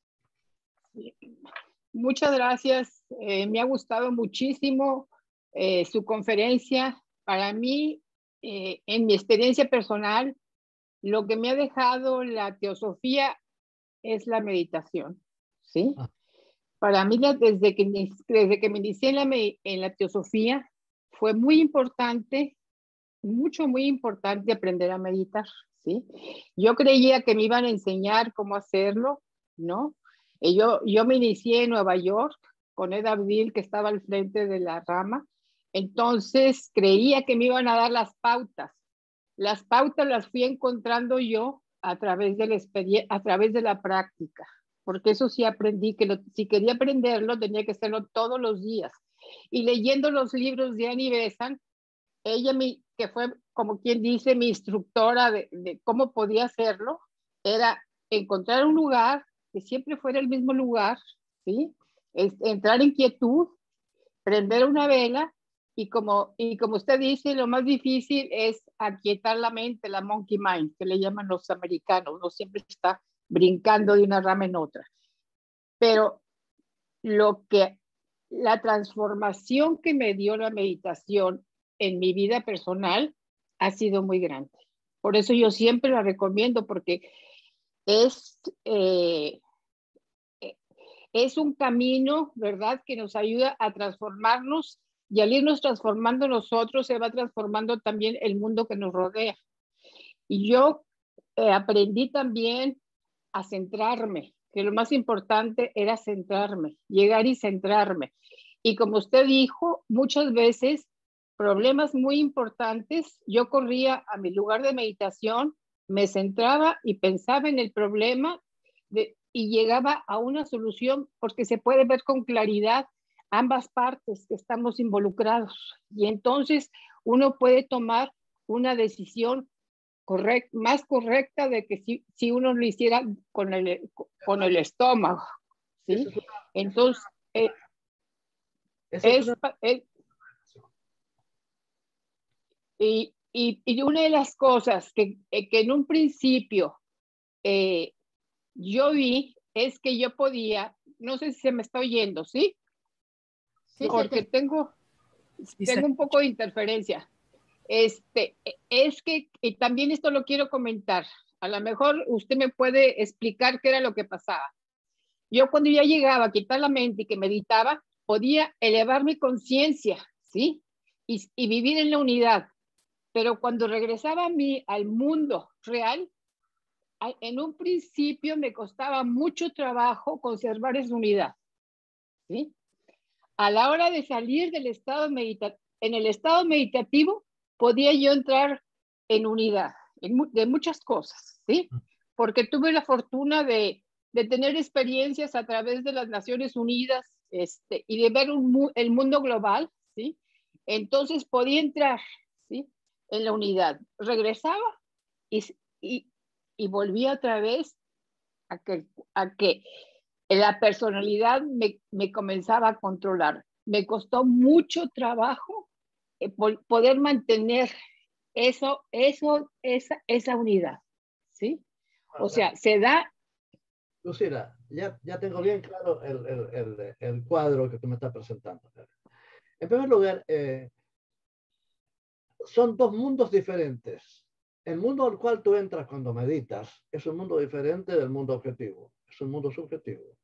Speaker 7: Muchas gracias. Eh, me ha gustado muchísimo eh, su conferencia. Para mí, eh, en mi experiencia personal, lo que me ha dejado la teosofía es la meditación, ¿sí? Ah. Para mí, desde que, desde que me inicié en la, en la teosofía, fue muy importante, mucho, muy importante aprender a meditar, ¿sí? Yo creía que me iban a enseñar cómo hacerlo, ¿no? Y yo, yo me inicié en Nueva York con Ed Abdil, que estaba al frente de la rama. Entonces creía que me iban a dar las pautas. Las pautas las fui encontrando yo a través de la experiencia, a través de la práctica, porque eso sí aprendí que lo, si quería aprenderlo tenía que hacerlo todos los días. Y leyendo los libros de Annie Besant, ella me, que fue como quien dice mi instructora de, de cómo podía hacerlo, era encontrar un lugar que siempre fuera el mismo lugar, ¿sí? Es, entrar en quietud, prender una vela y como, y como usted dice, lo más difícil es aquietar la mente, la monkey mind, que le llaman los americanos. Uno siempre está brincando de una rama en otra. Pero lo que, la transformación que me dio la meditación en mi vida personal ha sido muy grande. Por eso yo siempre la recomiendo, porque es... Eh, es un camino, ¿verdad?, que nos ayuda a transformarnos, y al irnos transformando nosotros, se va transformando también el mundo que nos rodea. Y yo eh, aprendí también a centrarme, que lo más importante era centrarme, llegar y centrarme. Y como usted dijo, muchas veces problemas muy importantes, yo corría a mi lugar de meditación me centraba y pensaba en el problema de, y llegaba a una solución porque se puede ver con claridad ambas partes que estamos involucrados. Y entonces uno puede tomar una decisión correct, más correcta de que si, si uno lo hiciera con el, con el estómago. ¿Sí? Entonces, eh, es, es, es, y, y, y una de las cosas que, que en un principio eh, yo vi es que yo podía, no sé si se me está oyendo, ¿sí? Sí, porque te... tengo, sí, tengo un poco de interferencia. Este, es que, y también esto lo quiero comentar, a lo mejor usted me puede explicar qué era lo que pasaba. Yo cuando ya llegaba a quitar la mente y que meditaba, podía elevar mi conciencia, ¿sí? Y, y vivir en la unidad. Pero cuando regresaba a mí, al mundo real, en un principio me costaba mucho trabajo conservar esa unidad, ¿sí? A la hora de salir del estado meditativo, en el estado meditativo, podía yo entrar en unidad, en, de muchas cosas, ¿sí? Porque tuve la fortuna de, de tener experiencias a través de las Naciones Unidas este, y de ver un, el mundo global, ¿sí? Entonces podía entrar, ¿sí? En la unidad. Regresaba y, y, y volvía otra vez a que, a que la personalidad me, me comenzaba a controlar. Me costó mucho trabajo eh, poder mantener eso, eso, esa, esa unidad, ¿sí? O sea, se da...
Speaker 3: Lucila, ya, ya tengo bien claro el, el, el, el cuadro que tú me estás presentando. En primer lugar, eh, son dos mundos diferentes. El mundo al cual tú entras cuando meditas es un mundo diferente del mundo objetivo, es un mundo subjetivo.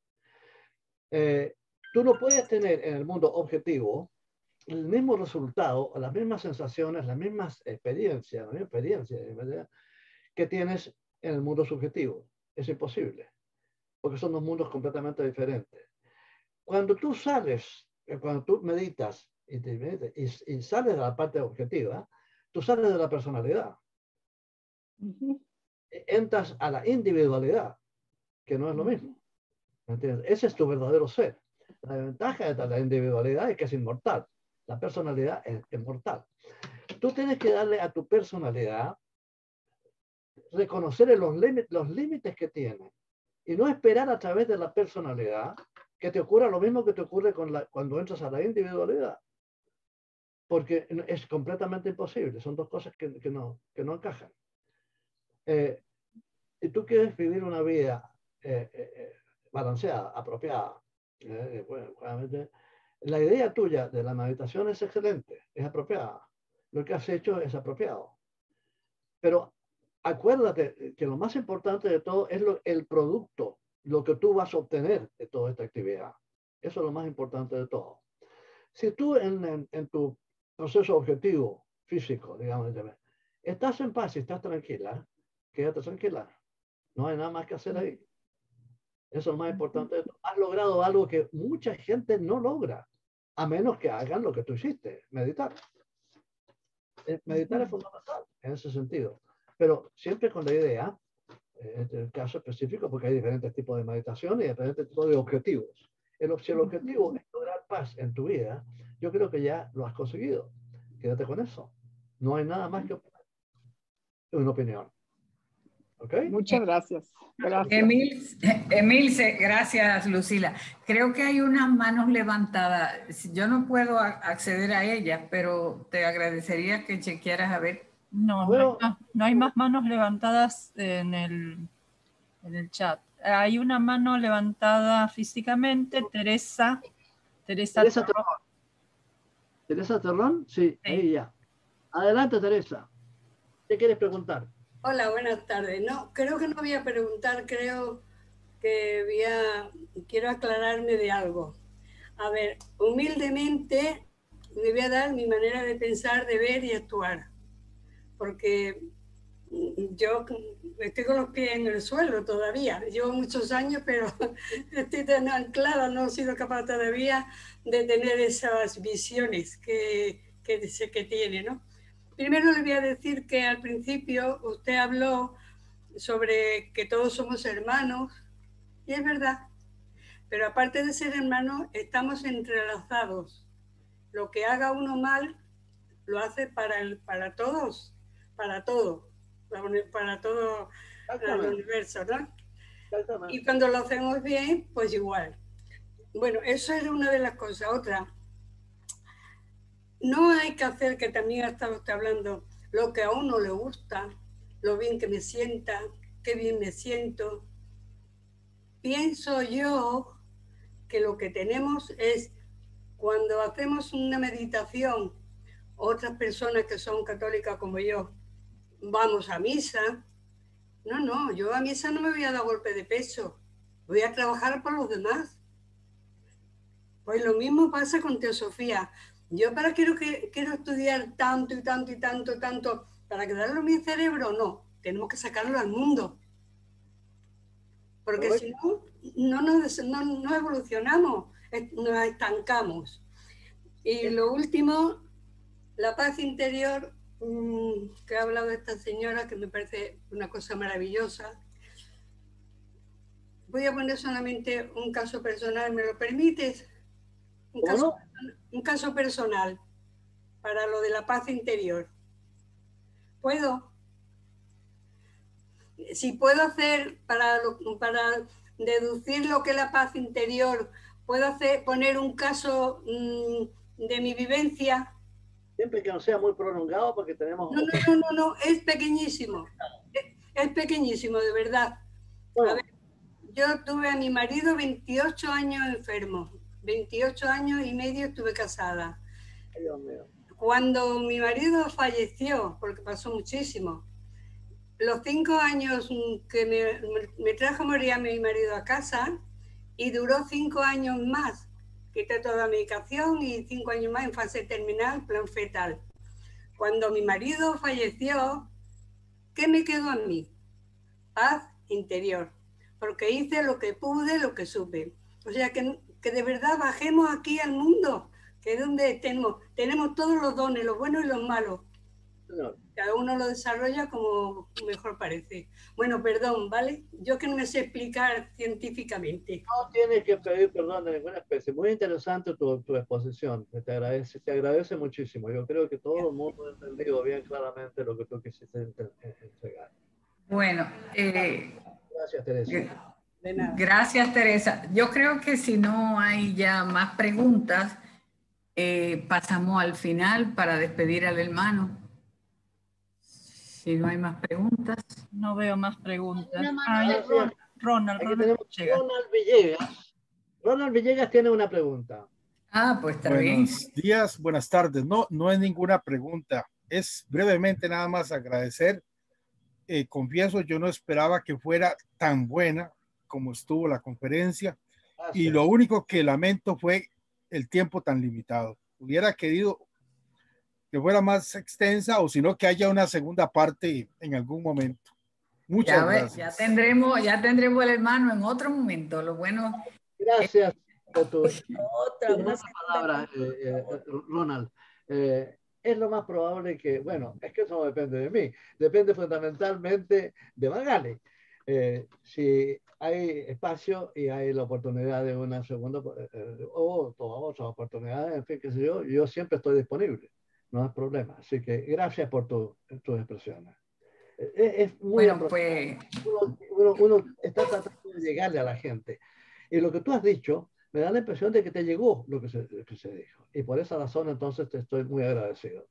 Speaker 3: Eh, tú no puedes tener en el mundo objetivo el mismo resultado, las mismas sensaciones, las mismas experiencias, la misma experiencia que tienes en el mundo subjetivo. Es imposible, porque son dos mundos completamente diferentes. Cuando tú sales, cuando tú meditas y, te, y, y sales de la parte objetiva, tú sales de la personalidad. Uh-huh. Entras a la individualidad, que no es lo mismo. ¿Me entiendes? Ese es tu verdadero ser. La ventaja de la individualidad es que es inmortal. La personalidad es inmortal. Tú tienes que darle a tu personalidad, reconocer los, los límites que tiene y no esperar a través de la personalidad que te ocurra lo mismo que te ocurre con la, cuando entras a la individualidad. Porque es completamente imposible. Son dos cosas que, que, no, que no encajan. Eh, y tú quieres vivir una vida eh, eh, balanceada, apropiada. Eh, bueno, la idea tuya de la meditación es excelente, es apropiada. Lo que has hecho es apropiado. Pero acuérdate que lo más importante de todo es lo, el producto, lo que tú vas a obtener de toda esta actividad. Eso es lo más importante de todo. Si tú en, en, en tu proceso objetivo físico, digamos, estás en paz y estás tranquila, quédate tranquila. No hay nada más que hacer ahí. Eso es lo más importante de todo. Has logrado algo que mucha gente no logra, a menos que hagan lo que tú hiciste, meditar. Meditar es fundamental en ese sentido, pero siempre con la idea, en el caso específico, porque hay diferentes tipos de meditación y diferentes tipos de objetivos. El, si el objetivo es lograr paz en tu vida, yo creo que ya lo has conseguido. Quédate con eso. No hay nada más que una opinión. ¿Okay?
Speaker 7: Muchas gracias. Gracias.
Speaker 1: Emil, Emilce, gracias, Lucila. Creo que hay unas manos levantadas. Yo no puedo acceder a ellas, pero te agradecería que chequearas a ver.
Speaker 2: No, bueno, no, hay más, no hay más manos levantadas en el, en el chat. Hay una mano levantada físicamente, Teresa. Teresa,
Speaker 3: Teresa Terrón. Teresa Terrón, sí, sí, ahí ya. Adelante, Teresa. ¿Qué quieres preguntar?
Speaker 8: Hola, buenas tardes. No, creo que no voy a preguntar, creo que voy a, quiero aclararme de algo. A ver, humildemente le voy a dar mi manera de pensar, de ver y actuar. Porque yo estoy con los pies en el suelo todavía. Llevo muchos años, pero estoy tan anclada, no he sido capaz todavía de tener esas visiones que, que, que tiene, ¿no? Primero le voy a decir que al principio usted habló sobre que todos somos hermanos, y es verdad, pero aparte de ser hermanos, estamos entrelazados. Lo que haga uno mal, lo hace para, el, para todos, para todo, para todo el universo, ¿no? Y cuando lo hacemos bien, pues igual. Bueno, eso era una de las cosas. Otra, no hay que hacer, que también ha estado usted hablando, lo que a uno le gusta, lo bien que me sienta, qué bien me siento. Pienso yo que lo que tenemos es, cuando hacemos una meditación, otras personas que son católicas como yo, vamos a misa. No, no, yo a misa no me voy a dar golpe de peso, voy a trabajar por los demás. Pues lo mismo pasa con teosofía. Yo para quiero, que, quiero estudiar tanto y tanto y tanto, tanto, para quedarlo en mi cerebro, no, tenemos que sacarlo al mundo. Porque si no, no, nos, no, no evolucionamos, nos estancamos. Y lo último, la paz interior, mmm, que ha hablado esta señora, que me parece una cosa maravillosa. Voy a poner solamente un caso personal, ¿me lo permites? Un caso, un caso personal para lo de la paz interior. ¿Puedo? Si puedo hacer, para, para deducir lo que es la paz interior, ¿puedo hacer, poner un caso mmm, de mi vivencia?
Speaker 3: Siempre que no sea muy prolongado, porque tenemos...
Speaker 8: No, no, no, no, no, es pequeñísimo. Es, es pequeñísimo, de verdad. Bueno. A ver, yo tuve a mi marido veintiocho años enfermo. veintiocho años y medio estuve casada.
Speaker 3: Ay, Dios mío.
Speaker 8: Cuando mi marido falleció, porque pasó muchísimo, los cinco años que me, me trajo a morir a mi marido a casa, y duró cinco años más. Quité toda la medicación y cinco años más en fase terminal, plan fetal. Cuando mi marido falleció, ¿qué me quedó a mí? Paz interior, porque hice lo que pude, lo que supe. O sea, que, que de verdad bajemos aquí al mundo, que es donde tenemos, tenemos todos los dones, los buenos y los malos.
Speaker 3: No.
Speaker 8: Cada uno lo desarrolla como mejor parece. Bueno, perdón, ¿vale? Yo que no me sé explicar científicamente.
Speaker 3: No tienes que pedir perdón de ninguna especie. Muy interesante tu, tu exposición. Te agradece, te agradece muchísimo. Yo creo que todo el mundo ha entendido bien claramente lo que tú quisiste entregar.
Speaker 1: Bueno, eh,
Speaker 3: gracias, Teresa.
Speaker 8: De nada.
Speaker 1: Gracias, Teresa. Yo creo que si no hay ya más preguntas, eh, pasamos al final para despedir al hermano. Si no hay más preguntas.
Speaker 2: No veo más preguntas.
Speaker 3: Ah,
Speaker 2: Ronald, Ronald,
Speaker 3: Aquí
Speaker 2: Ronald,
Speaker 3: tenemos
Speaker 2: Villegas.
Speaker 3: Ronald Villegas. Ronald Villegas tiene una pregunta.
Speaker 1: Ah, pues está
Speaker 9: Buenos
Speaker 1: bien.
Speaker 9: días, buenas tardes. No, no es ninguna pregunta. Es brevemente nada más agradecer. Eh, confieso, yo no esperaba que fuera tan buena como estuvo la conferencia.
Speaker 3: Gracias.
Speaker 9: Y lo único que lamento fue el tiempo tan limitado. Hubiera querido que fuera más extensa, o si no, que haya una segunda parte en algún momento. Muchas
Speaker 1: ya
Speaker 9: gracias.
Speaker 1: Ve, ya tendremos, ya tendremos el hermano en otro momento. Lo bueno.
Speaker 3: Gracias por tu
Speaker 1: otra
Speaker 3: una palabra, eh, eh, Ronald. Eh, es lo más probable que, bueno, es que eso no depende de mí, depende fundamentalmente de Magali. Eh, si hay espacio y hay la oportunidad de una segunda eh, o todas otras oportunidades, en fin, qué sé yo, yo siempre estoy disponible, no hay problema. Así que gracias por tu, tus expresiones. Es, es muy
Speaker 1: bueno, pues...
Speaker 3: uno, uno, uno está tratando de llegarle a la gente. Y lo que tú has dicho, me da la impresión de que te llegó lo que se, lo que se dijo. Y por esa razón, entonces, te estoy muy agradecido.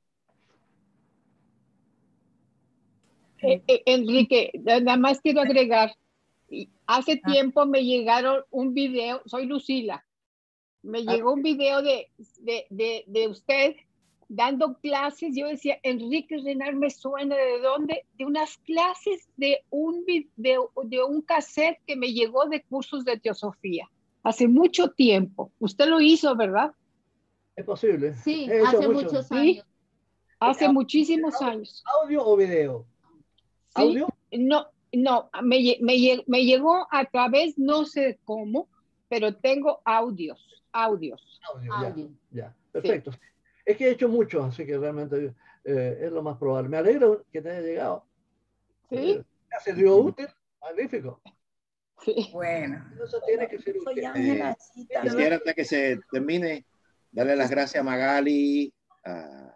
Speaker 7: Eh, eh, Enrique, nada más quiero agregar, hace tiempo me llegaron un video, soy Lucila, me llegó un video de, de, de, de usted dando clases. Yo decía, Enrique Renar me suena, ¿de dónde? De unas clases de un, de, de un cassette que me llegó de cursos de teosofía, hace mucho tiempo. Usted lo hizo, ¿verdad?
Speaker 3: Es posible.
Speaker 4: Sí,
Speaker 3: He hecho
Speaker 4: hace
Speaker 3: mucho.
Speaker 4: muchos años.
Speaker 7: ¿Sí? Hace
Speaker 3: ¿Audio,
Speaker 7: muchísimos años.
Speaker 3: ¿Audio o video?
Speaker 7: ¿Sí?
Speaker 3: ¿Audio?
Speaker 7: No, no, me, me, me llegó a través, no sé cómo, pero tengo audios, audios.
Speaker 3: Audio,
Speaker 4: Audio.
Speaker 3: ya, ya. Perfecto. Sí. Es que he hecho mucho, así que realmente eh, es lo más probable. Me alegro que te haya llegado.
Speaker 7: ¿Sí?
Speaker 3: ¿Ha sido útil? Magnífico.
Speaker 7: Sí.
Speaker 1: Bueno.
Speaker 3: Eso tiene que ser útil.
Speaker 10: Eh, quisiera hasta que se termine, darle las gracias a Magali, a,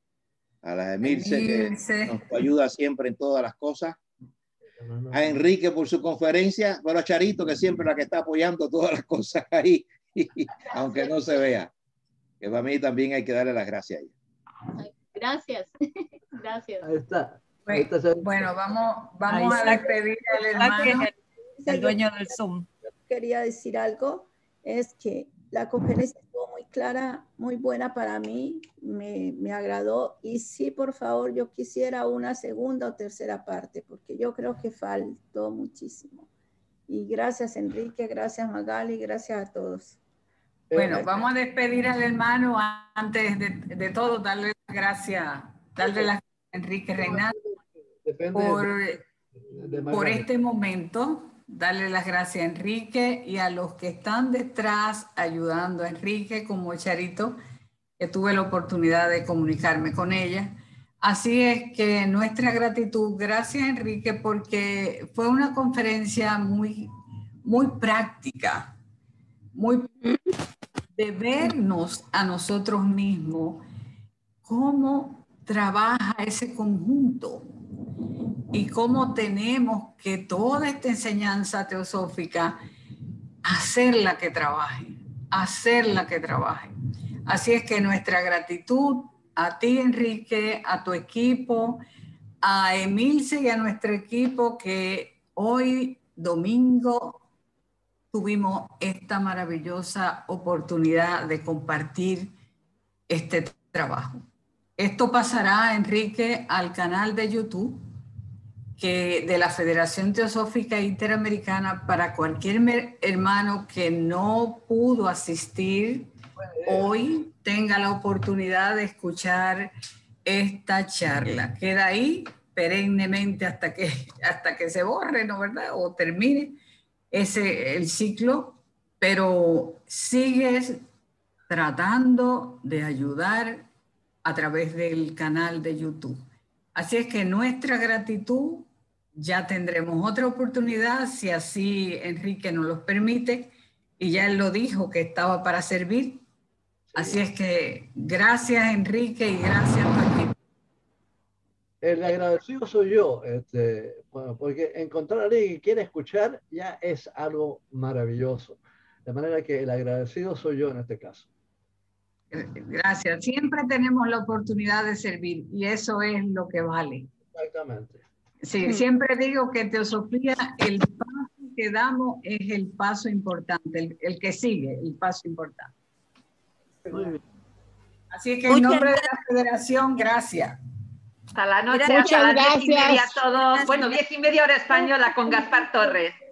Speaker 10: a la Emilce, que nos ayuda siempre en todas las cosas, a Enrique por su conferencia, pero a Charito, que siempre es la que está apoyando todas las cosas ahí, aunque no se vea. Que para mí también hay que darle las gracias a ella.
Speaker 4: Gracias. Gracias.
Speaker 3: Ahí está.
Speaker 1: Ahí está. Bueno, vamos, vamos a despedir al hermano.
Speaker 2: El dueño del Zoom.
Speaker 11: Quería decir algo, es que la conferencia estuvo muy clara, muy buena para mí, me, me agradó, y sí, por favor, yo quisiera una segunda o tercera parte, porque yo creo que faltó muchísimo. Y gracias, Enrique, gracias, Magali, gracias a todos.
Speaker 1: Bueno, vamos a despedir al hermano. Antes de, de todo, darle las gracias, darle las gracias a Enrique Reinaldo por, por este momento. Darle las gracias a Enrique y a los que están detrás ayudando a Enrique, como Charito, que tuve la oportunidad de comunicarme con ella. Así es que nuestra gratitud, gracias Enrique, porque fue una conferencia muy, muy práctica, muy de vernos a nosotros mismos, cómo trabaja ese conjunto y cómo tenemos que toda esta enseñanza teosófica hacerla que trabaje, hacerla que trabaje. Así es que nuestra gratitud a ti, Enrique, a tu equipo, a Emilce y a nuestro equipo que hoy, domingo, tuvimos esta maravillosa oportunidad de compartir este trabajo. Esto pasará, Enrique, al canal de YouTube que de la Federación Teosófica Interamericana para cualquier hermano que no pudo asistir hoy tenga la oportunidad de escuchar esta charla. Queda ahí perennemente hasta que, hasta que se borre, ¿no verdad? O termine ese, el ciclo, pero sigues tratando de ayudar a través del canal de YouTube. Así es que nuestra gratitud, ya tendremos otra oportunidad, si así Enrique nos lo permite, y ya él lo dijo que estaba para servir. Así es que gracias Enrique y gracias a tu equipo.
Speaker 3: El agradecido soy yo, este, bueno, porque encontrar a alguien que quiere escuchar ya es algo maravilloso. De manera que el agradecido soy yo en este caso.
Speaker 1: Gracias. Siempre tenemos la oportunidad de servir y eso es lo que vale.
Speaker 3: Exactamente.
Speaker 1: Sí, siempre digo que Teosofía, el paso que damos es el paso importante, el, el que sigue, el paso importante.
Speaker 3: Muy bien.
Speaker 1: Así que en nombre de la Federación, gracias.
Speaker 6: Hasta la noche,
Speaker 7: Muchas
Speaker 6: hasta las diez y media
Speaker 7: gracias.
Speaker 6: todos. Bueno, diez y media hora española con Gaspar Torres.